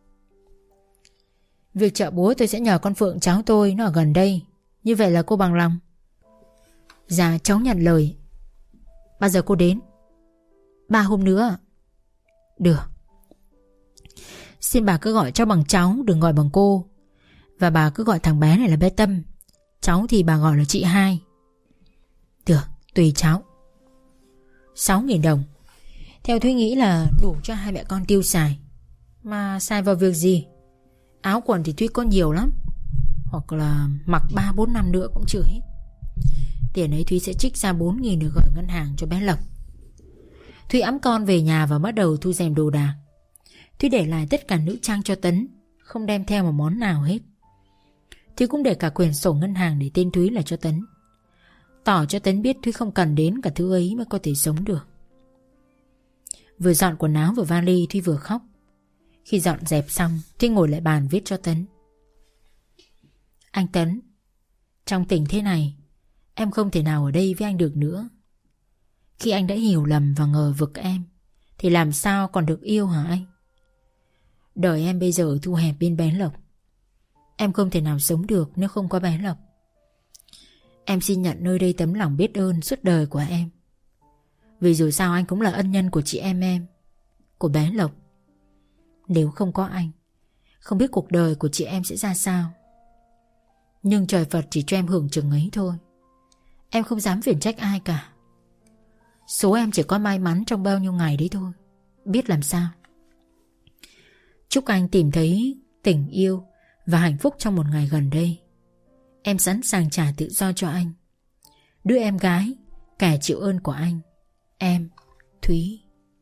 Việc chợ búa tôi sẽ nhờ con Phượng cháu tôi, nó ở gần đây. Như vậy là cô bằng lòng? Dạ cháu nhận lời. Bao giờ cô đến? Ba hôm nữa. Được. Xin bà cứ gọi cháu bằng cháu, đừng gọi bằng cô. Và bà cứ gọi thằng bé này là bé Tâm. Cháu thì bà gọi là chị hai. Được, tùy cháu. Sáu nghìn đồng. Theo Thúy nghĩ là đủ cho hai mẹ con tiêu xài. Mà xài vào việc gì? Áo quần thì Thúy có nhiều lắm, hoặc là mặc ba bốn năm nữa cũng chưa hết. Tiền ấy Thúy sẽ trích ra bốn nghìn để gửi ngân hàng cho bé Lộc. Thúy ẵm con về nhà và bắt đầu thu dèm đồ đạc. Thúy để lại tất cả nữ trang cho Tấn, không đem theo một món nào hết. Thúy cũng để cả quyển sổ ngân hàng để tên Thúy là cho Tấn, tỏ cho Tấn biết Thúy không cần đến cả thứ ấy mới có thể sống được. Vừa dọn quần áo vừa vali, Thúy vừa khóc. Khi dọn dẹp xong, Thúy ngồi lại bàn viết cho Tấn. Anh Tấn, trong tình thế này, em không thể nào ở đây với anh được nữa. Khi anh đã hiểu lầm và ngờ vực em, thì làm sao còn được yêu hả anh? Đời em bây giờ thu hẹp bên bé Lộc. Em không thể nào sống được nếu không có bé Lộc. Em xin nhận nơi đây tấm lòng biết ơn suốt đời của em. Vì dù sao anh cũng là ân nhân của chị em em, của bé Lộc. Nếu không có anh, không biết cuộc đời của chị em sẽ ra sao. Nhưng trời Phật chỉ cho em hưởng chừng ấy thôi. Em không dám phiền trách ai cả. Số em chỉ có may mắn trong bao nhiêu ngày đấy thôi. Biết làm sao. Chúc anh tìm thấy tình yêu và hạnh phúc trong một ngày gần đây. Em sẵn sàng trả tự do cho anh. Đứa em gái, kẻ chịu ơn của anh. Em, Thúy.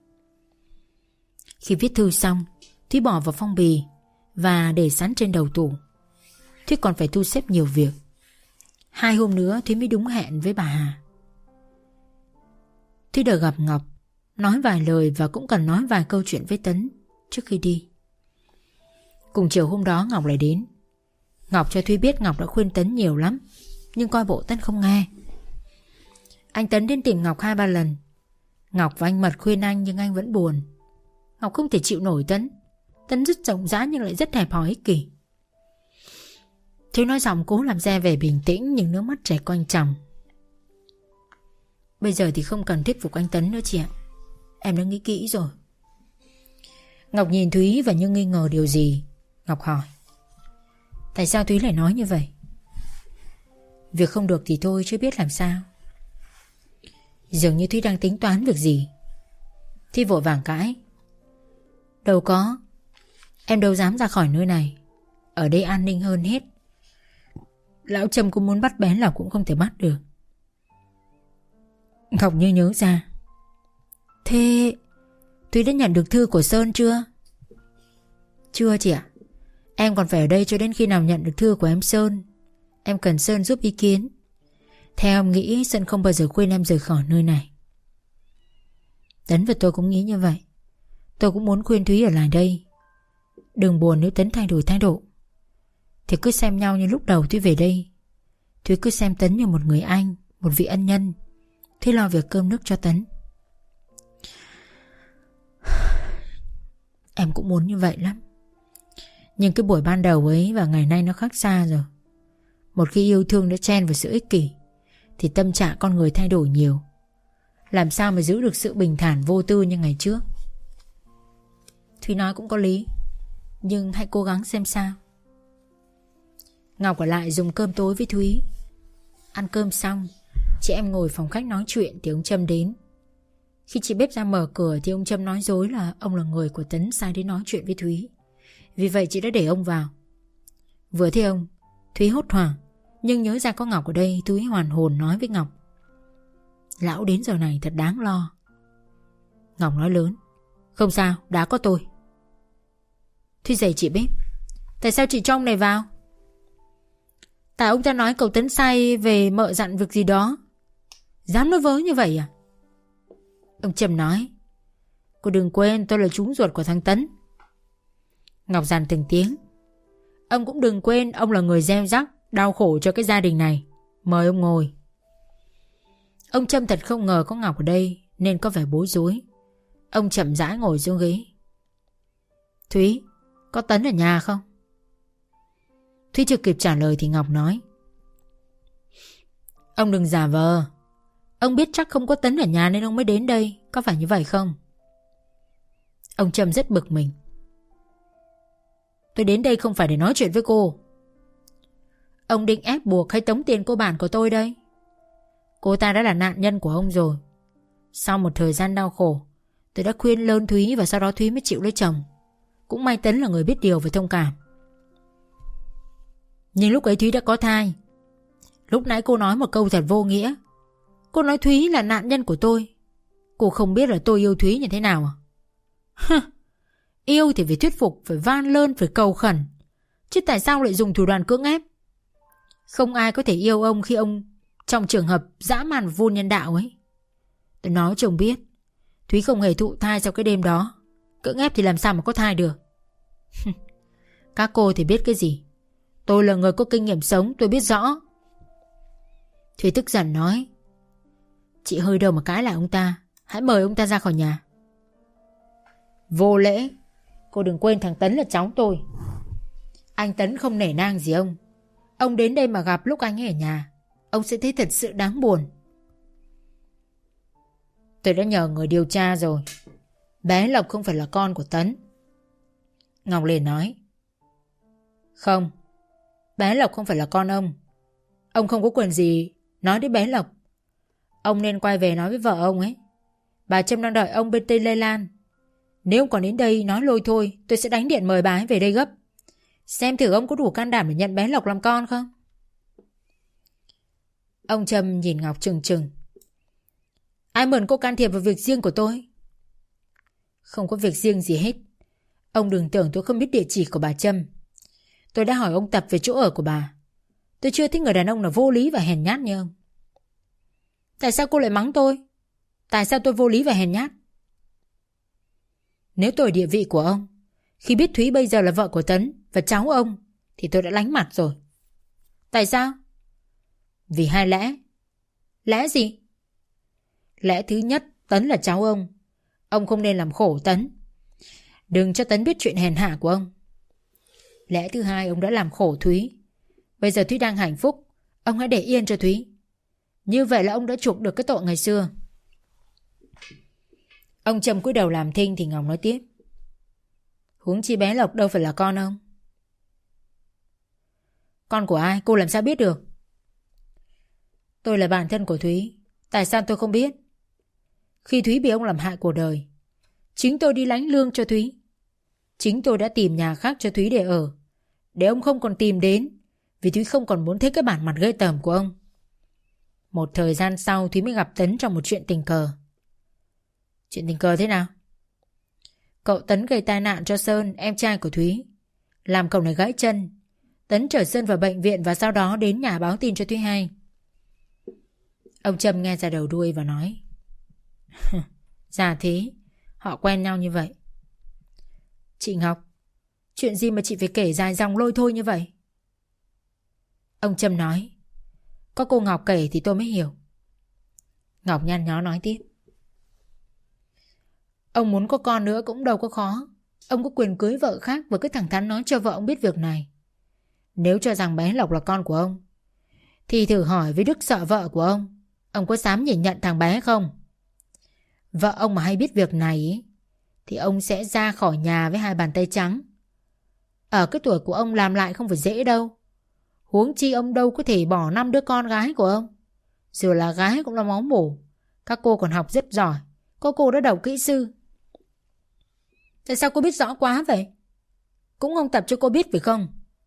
Khi viết thư xong, Thúy bỏ vào phong bì và để sẵn trên đầu tủ. Thúy còn phải thu xếp nhiều việc. Hai hôm nữa Thúy mới đúng hẹn với bà Hà. Thúy được gặp Ngọc, nói vài lời và cũng cần nói vài câu chuyện với Tấn trước khi đi. Cùng chiều hôm đó Ngọc lại đến. Ngọc cho Thúy biết Ngọc đã khuyên Tấn nhiều lắm, nhưng coi bộ Tấn không nghe. Anh Tấn đến tìm Ngọc hai ba lần. Ngọc và anh Mật khuyên anh nhưng anh vẫn buồn. Ngọc không thể chịu nổi Tấn. Tấn rất rộng rãi nhưng lại rất hẹp hòi ích kỷ. Thúy nói giọng cố làm ra vẻ bình tĩnh, nhưng nước mắt chảy quanh tròng. Bây giờ thì không cần thuyết phục anh Tấn nữa chị ạ. Em đã nghĩ kỹ rồi. Ngọc nhìn Thúy và như nghi ngờ điều gì. Ngọc hỏi: Tại sao Thúy lại nói như vậy? Việc không được thì thôi chứ biết làm sao. Dường như Thúy đang tính toán việc gì. Thi vội vàng cãi: Đâu có. Em đâu dám ra khỏi nơi này. Ở đây an ninh hơn hết. Lão Trâm cũng muốn bắt bé Lộc cũng không thể bắt được. Ngọc như nhớ ra: Thế Thúy đã nhận được thư của Sơn chưa? Chưa chị ạ. Em còn phải ở đây cho đến khi nào nhận được thư của em Sơn. Em cần Sơn giúp ý kiến. Theo em nghĩ Sơn không bao giờ khuyên em rời khỏi nơi này. Tấn và tôi cũng nghĩ như vậy. Tôi cũng muốn khuyên Thúy ở lại đây. Đừng buồn nếu Tấn thay đổi thái độ. Thì cứ xem nhau như lúc đầu Thúy về đây. Thúy cứ xem Tấn như một người anh, một vị ân nhân. Thúy lo việc cơm nước cho Tấn. Em cũng muốn như vậy lắm. Nhưng cái buổi ban đầu ấy và ngày nay nó khác xa rồi. Một khi yêu thương đã chen vào sự ích kỷ thì tâm trạng con người thay đổi nhiều. Làm sao mà giữ được sự bình thản vô tư như ngày trước? Thúy nói cũng có lý, nhưng hãy cố gắng xem sao. Ngọc ở lại dùng cơm tối với Thúy. Ăn cơm xong, chị em ngồi phòng khách nói chuyện thì ông Trâm đến. Khi chị bếp ra mở cửa thì ông Trâm nói dối là ông là người của Tấn sai đến nói chuyện với Thúy. Vì vậy chị đã để ông vào. Vừa thấy ông, Thúy hốt hoảng, nhưng nhớ ra có Ngọc ở đây, Thúy hoàn hồn nói với Ngọc: Lão đến giờ này thật đáng lo. Ngọc nói lớn: Không sao, đã có tôi. Thúy dậy chị bếp: Tại sao chị cho ông này vào? Tại ông ta nói cậu Tấn sai về mợ dặn việc gì đó. Dám nói vớ như vậy à? Ông Trâm nói: Cô đừng quên tôi là chú ruột của thằng Tấn. Ngọc dằn từng tiếng: Ông cũng đừng quên ông là người gieo rắc đau khổ cho cái gia đình này. Mời ông ngồi. Ông Trâm thật không ngờ có Ngọc ở đây nên có vẻ bối rối. Ông chậm rãi ngồi xuống ghế. Thúy, có Tấn ở nhà không? Thúy chưa kịp trả lời thì Ngọc nói: Ông đừng giả vờ. Ông biết chắc không có Tấn ở nhà nên ông mới đến đây, có phải như vậy không? Ông Trâm rất bực mình: Tôi đến đây không phải để nói chuyện với cô. Ông định ép buộc hay tống tiền cô bạn của tôi đây? Cô ta đã là nạn nhân của ông rồi. Sau một thời gian đau khổ, tôi đã khuyên lơn Thúy và sau đó Thúy mới chịu lấy chồng. Cũng may Tấn là người biết điều và thông cảm. Nhưng lúc ấy Thúy đã có thai. Lúc nãy cô nói một câu thật vô nghĩa. Cô nói Thúy là nạn nhân của tôi. Cô không biết là tôi yêu Thúy như thế nào à? Hừ, yêu thì phải thuyết phục, phải van lơn, phải cầu khẩn. Chứ tại sao lại dùng thủ đoạn cưỡng ép? Không ai có thể yêu ông khi ông trong trường hợp dã man và vô nhân đạo ấy. Tôi nói cho ông biết, Thúy không hề thụ thai sau cái đêm đó. Cưỡng ép thì làm sao mà có thai được? Các cô thì biết cái gì? Tôi là người có kinh nghiệm sống, tôi biết rõ. Thúy tức giận nói: Chị hơi đâu mà cãi lại ông ta. Hãy mời ông ta ra khỏi nhà. Vô lễ. Cô đừng quên thằng Tấn là cháu tôi. Anh Tấn không nể nang gì ông. Ông đến đây mà gặp lúc anh ấy ở nhà, ông sẽ thấy thật sự đáng buồn. Tôi đã nhờ người điều tra rồi. Bé Lộc không phải là con của Tấn. Ngọc liền nói: Không, bé Lộc không phải là con ông. Ông không có quyền gì nói đến bé Lộc. Ông nên quay về nói với vợ ông ấy. Bà Trâm đang đợi ông bên Tây Lê Lan. Nếu ông còn đến đây nói lôi thôi, tôi sẽ đánh điện mời bà ấy về đây gấp. Xem thử ông có đủ can đảm để nhận bé Lộc làm con không? Ông Trâm nhìn Ngọc trừng trừng: Ai mượn cô can thiệp vào việc riêng của tôi? Không có việc riêng gì hết. Ông đừng tưởng tôi không biết địa chỉ của bà Trâm. Tôi đã hỏi ông Tập về chỗ ở của bà. Tôi chưa thích người đàn ông nào vô lý và hèn nhát như ông. Tại sao cô lại mắng tôi? Tại sao tôi vô lý và hèn nhát? Nếu tôi ở địa vị của ông, khi biết Thúy bây giờ là vợ của Tấn và cháu ông, thì tôi đã lánh mặt rồi. Tại sao? Vì hai lẽ. Lẽ gì? Lẽ thứ nhất, Tấn là cháu ông. Ông không nên làm khổ Tấn. Đừng cho Tấn biết chuyện hèn hạ của ông. Lẽ thứ hai, ông đã làm khổ Thúy. Bây giờ Thúy đang hạnh phúc, ông hãy để yên cho Thúy. Như vậy là ông đã chuộc được cái tội ngày xưa. Ông Trâm cúi đầu làm thinh thì Ngọc nói tiếp. Huống chi bé Lộc đâu phải là con ông. Con của ai cô làm sao biết được? Tôi là bạn thân của Thúy. Tại sao tôi không biết? Khi Thúy bị ông làm hại cuộc đời, chính tôi đi lãnh lương cho Thúy. Chính tôi đã tìm nhà khác cho Thúy để ở, để ông không còn tìm đến, vì Thúy không còn muốn thấy cái bản mặt ghê tởm của ông. Một thời gian sau Thúy mới gặp Tấn trong một chuyện tình cờ. Chuyện tình cờ thế nào? Cậu Tấn gây tai nạn cho Sơn, em trai của Thúy, làm cậu này gãy chân. Tấn chở Sơn vào bệnh viện và sau đó đến nhà báo tin cho Thúy hay. Ông Trâm nghe ra đầu đuôi và nói. Dạ thế, họ quen nhau như vậy. Chị Ngọc, chuyện gì mà chị phải kể dài dòng lôi thôi như vậy? Ông Trâm nói. Có cô Ngọc kể thì tôi mới hiểu. Ngọc nhăn nhó nói tiếp. Ông muốn có con nữa cũng đâu có khó. Ông có quyền cưới vợ khác và cứ thẳng thắn nói cho vợ ông biết việc này. Nếu cho rằng bé Lộc là con của ông, thì thử hỏi với Đức sợ vợ của ông, ông có dám nhìn nhận thằng bé không? Vợ ông mà hay biết việc này ý, thì ông sẽ ra khỏi nhà với hai bàn tay trắng. Ở cái tuổi của ông làm lại không phải dễ đâu. Huống chi ông đâu có thể bỏ năm đứa con gái của ông. Dù là gái cũng là máu mủ. Các cô còn học rất giỏi. Có cô đã đậu kỹ sư. Tại sao cô biết rõ quá vậy? Cũng không tập cho cô biết phải không?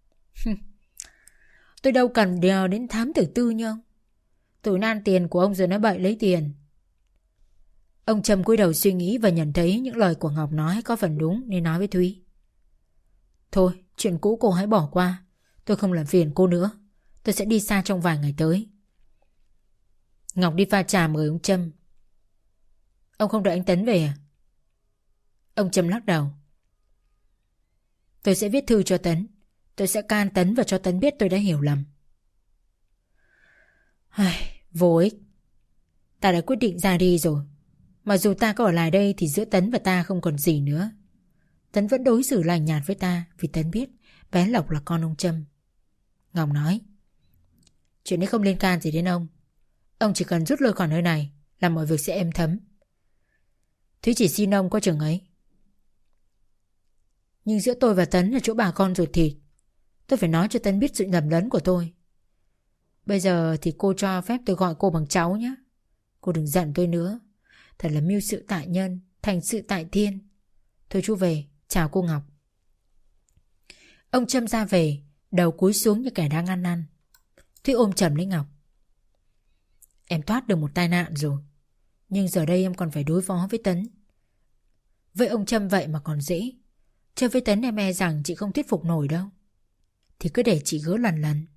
Tôi đâu cần đèo đến thám tử tư như ông. Tụi nan tiền của ông rồi nói bậy lấy tiền. Ông Trâm cúi đầu suy nghĩ và nhận thấy những lời của Ngọc nói có phần đúng nên nói với Thúy. Thôi, chuyện cũ cô hãy bỏ qua. Tôi không làm phiền cô nữa. Tôi sẽ đi xa trong vài ngày tới. Ngọc đi pha trà mời ông Trâm. Ông không đợi anh Tấn về à? Ông Trâm lắc đầu. Tôi sẽ viết thư cho Tấn. Tôi sẽ can Tấn và cho Tấn biết tôi đã hiểu lầm. Ai, vô ích. Ta đã quyết định ra đi rồi. Mà dù ta có ở lại đây thì giữa Tấn và ta không còn gì nữa. Tấn vẫn đối xử lành nhạt với ta vì Tấn biết bé Lộc là con ông Trâm. Ngọc nói. Chuyện ấy không liên can gì đến ông. Ông chỉ cần rút lui khỏi nơi này là mọi việc sẽ êm thấm. Thúy chỉ xin ông có chừng ấy. Nhưng giữa tôi và Tấn là chỗ bà con ruột thịt. Tôi phải nói cho Tấn biết sự nhầm lẫn của tôi. Bây giờ thì cô cho phép tôi gọi cô bằng cháu nhé. Cô đừng giận tôi nữa. Thật là mưu sự tại nhân, thành sự tại thiên. Thôi chú về, chào cô Ngọc. Ông Trâm ra về, đầu cúi xuống như kẻ đang ăn năn. Thúy ôm chầm lấy Ngọc. Em thoát được một tai nạn rồi, nhưng giờ đây em còn phải đối phó với Tấn. Với ông Trâm vậy mà còn dễ. Chơi với Tấn em e rằng chị không thuyết phục nổi đâu. Thì cứ để chị gỡ lần lần.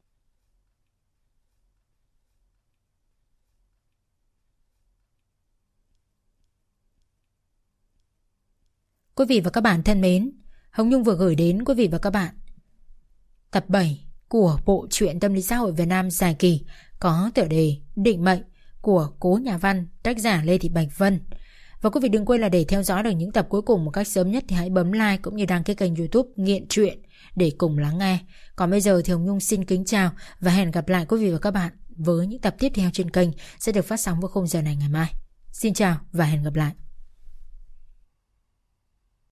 Quý vị và các bạn thân mến, Hồng Nhung vừa gửi đến quý vị và các bạn tập bảy của bộ truyện tâm lý xã hội Việt Nam dài kỳ có tựa đề Định Mệnh của cố nhà văn tác giả Lê Thị Bạch Vân. Và quý vị đừng quên là để theo dõi được những tập cuối cùng một cách sớm nhất thì hãy bấm like cũng như đăng ký kênh YouTube Nghiện Truyện để cùng lắng nghe. Còn bây giờ thì Hồng Nhung xin kính chào và hẹn gặp lại quý vị và các bạn với những tập tiếp theo trên kênh sẽ được phát sóng vào khung giờ này ngày mai. Xin chào và hẹn gặp lại.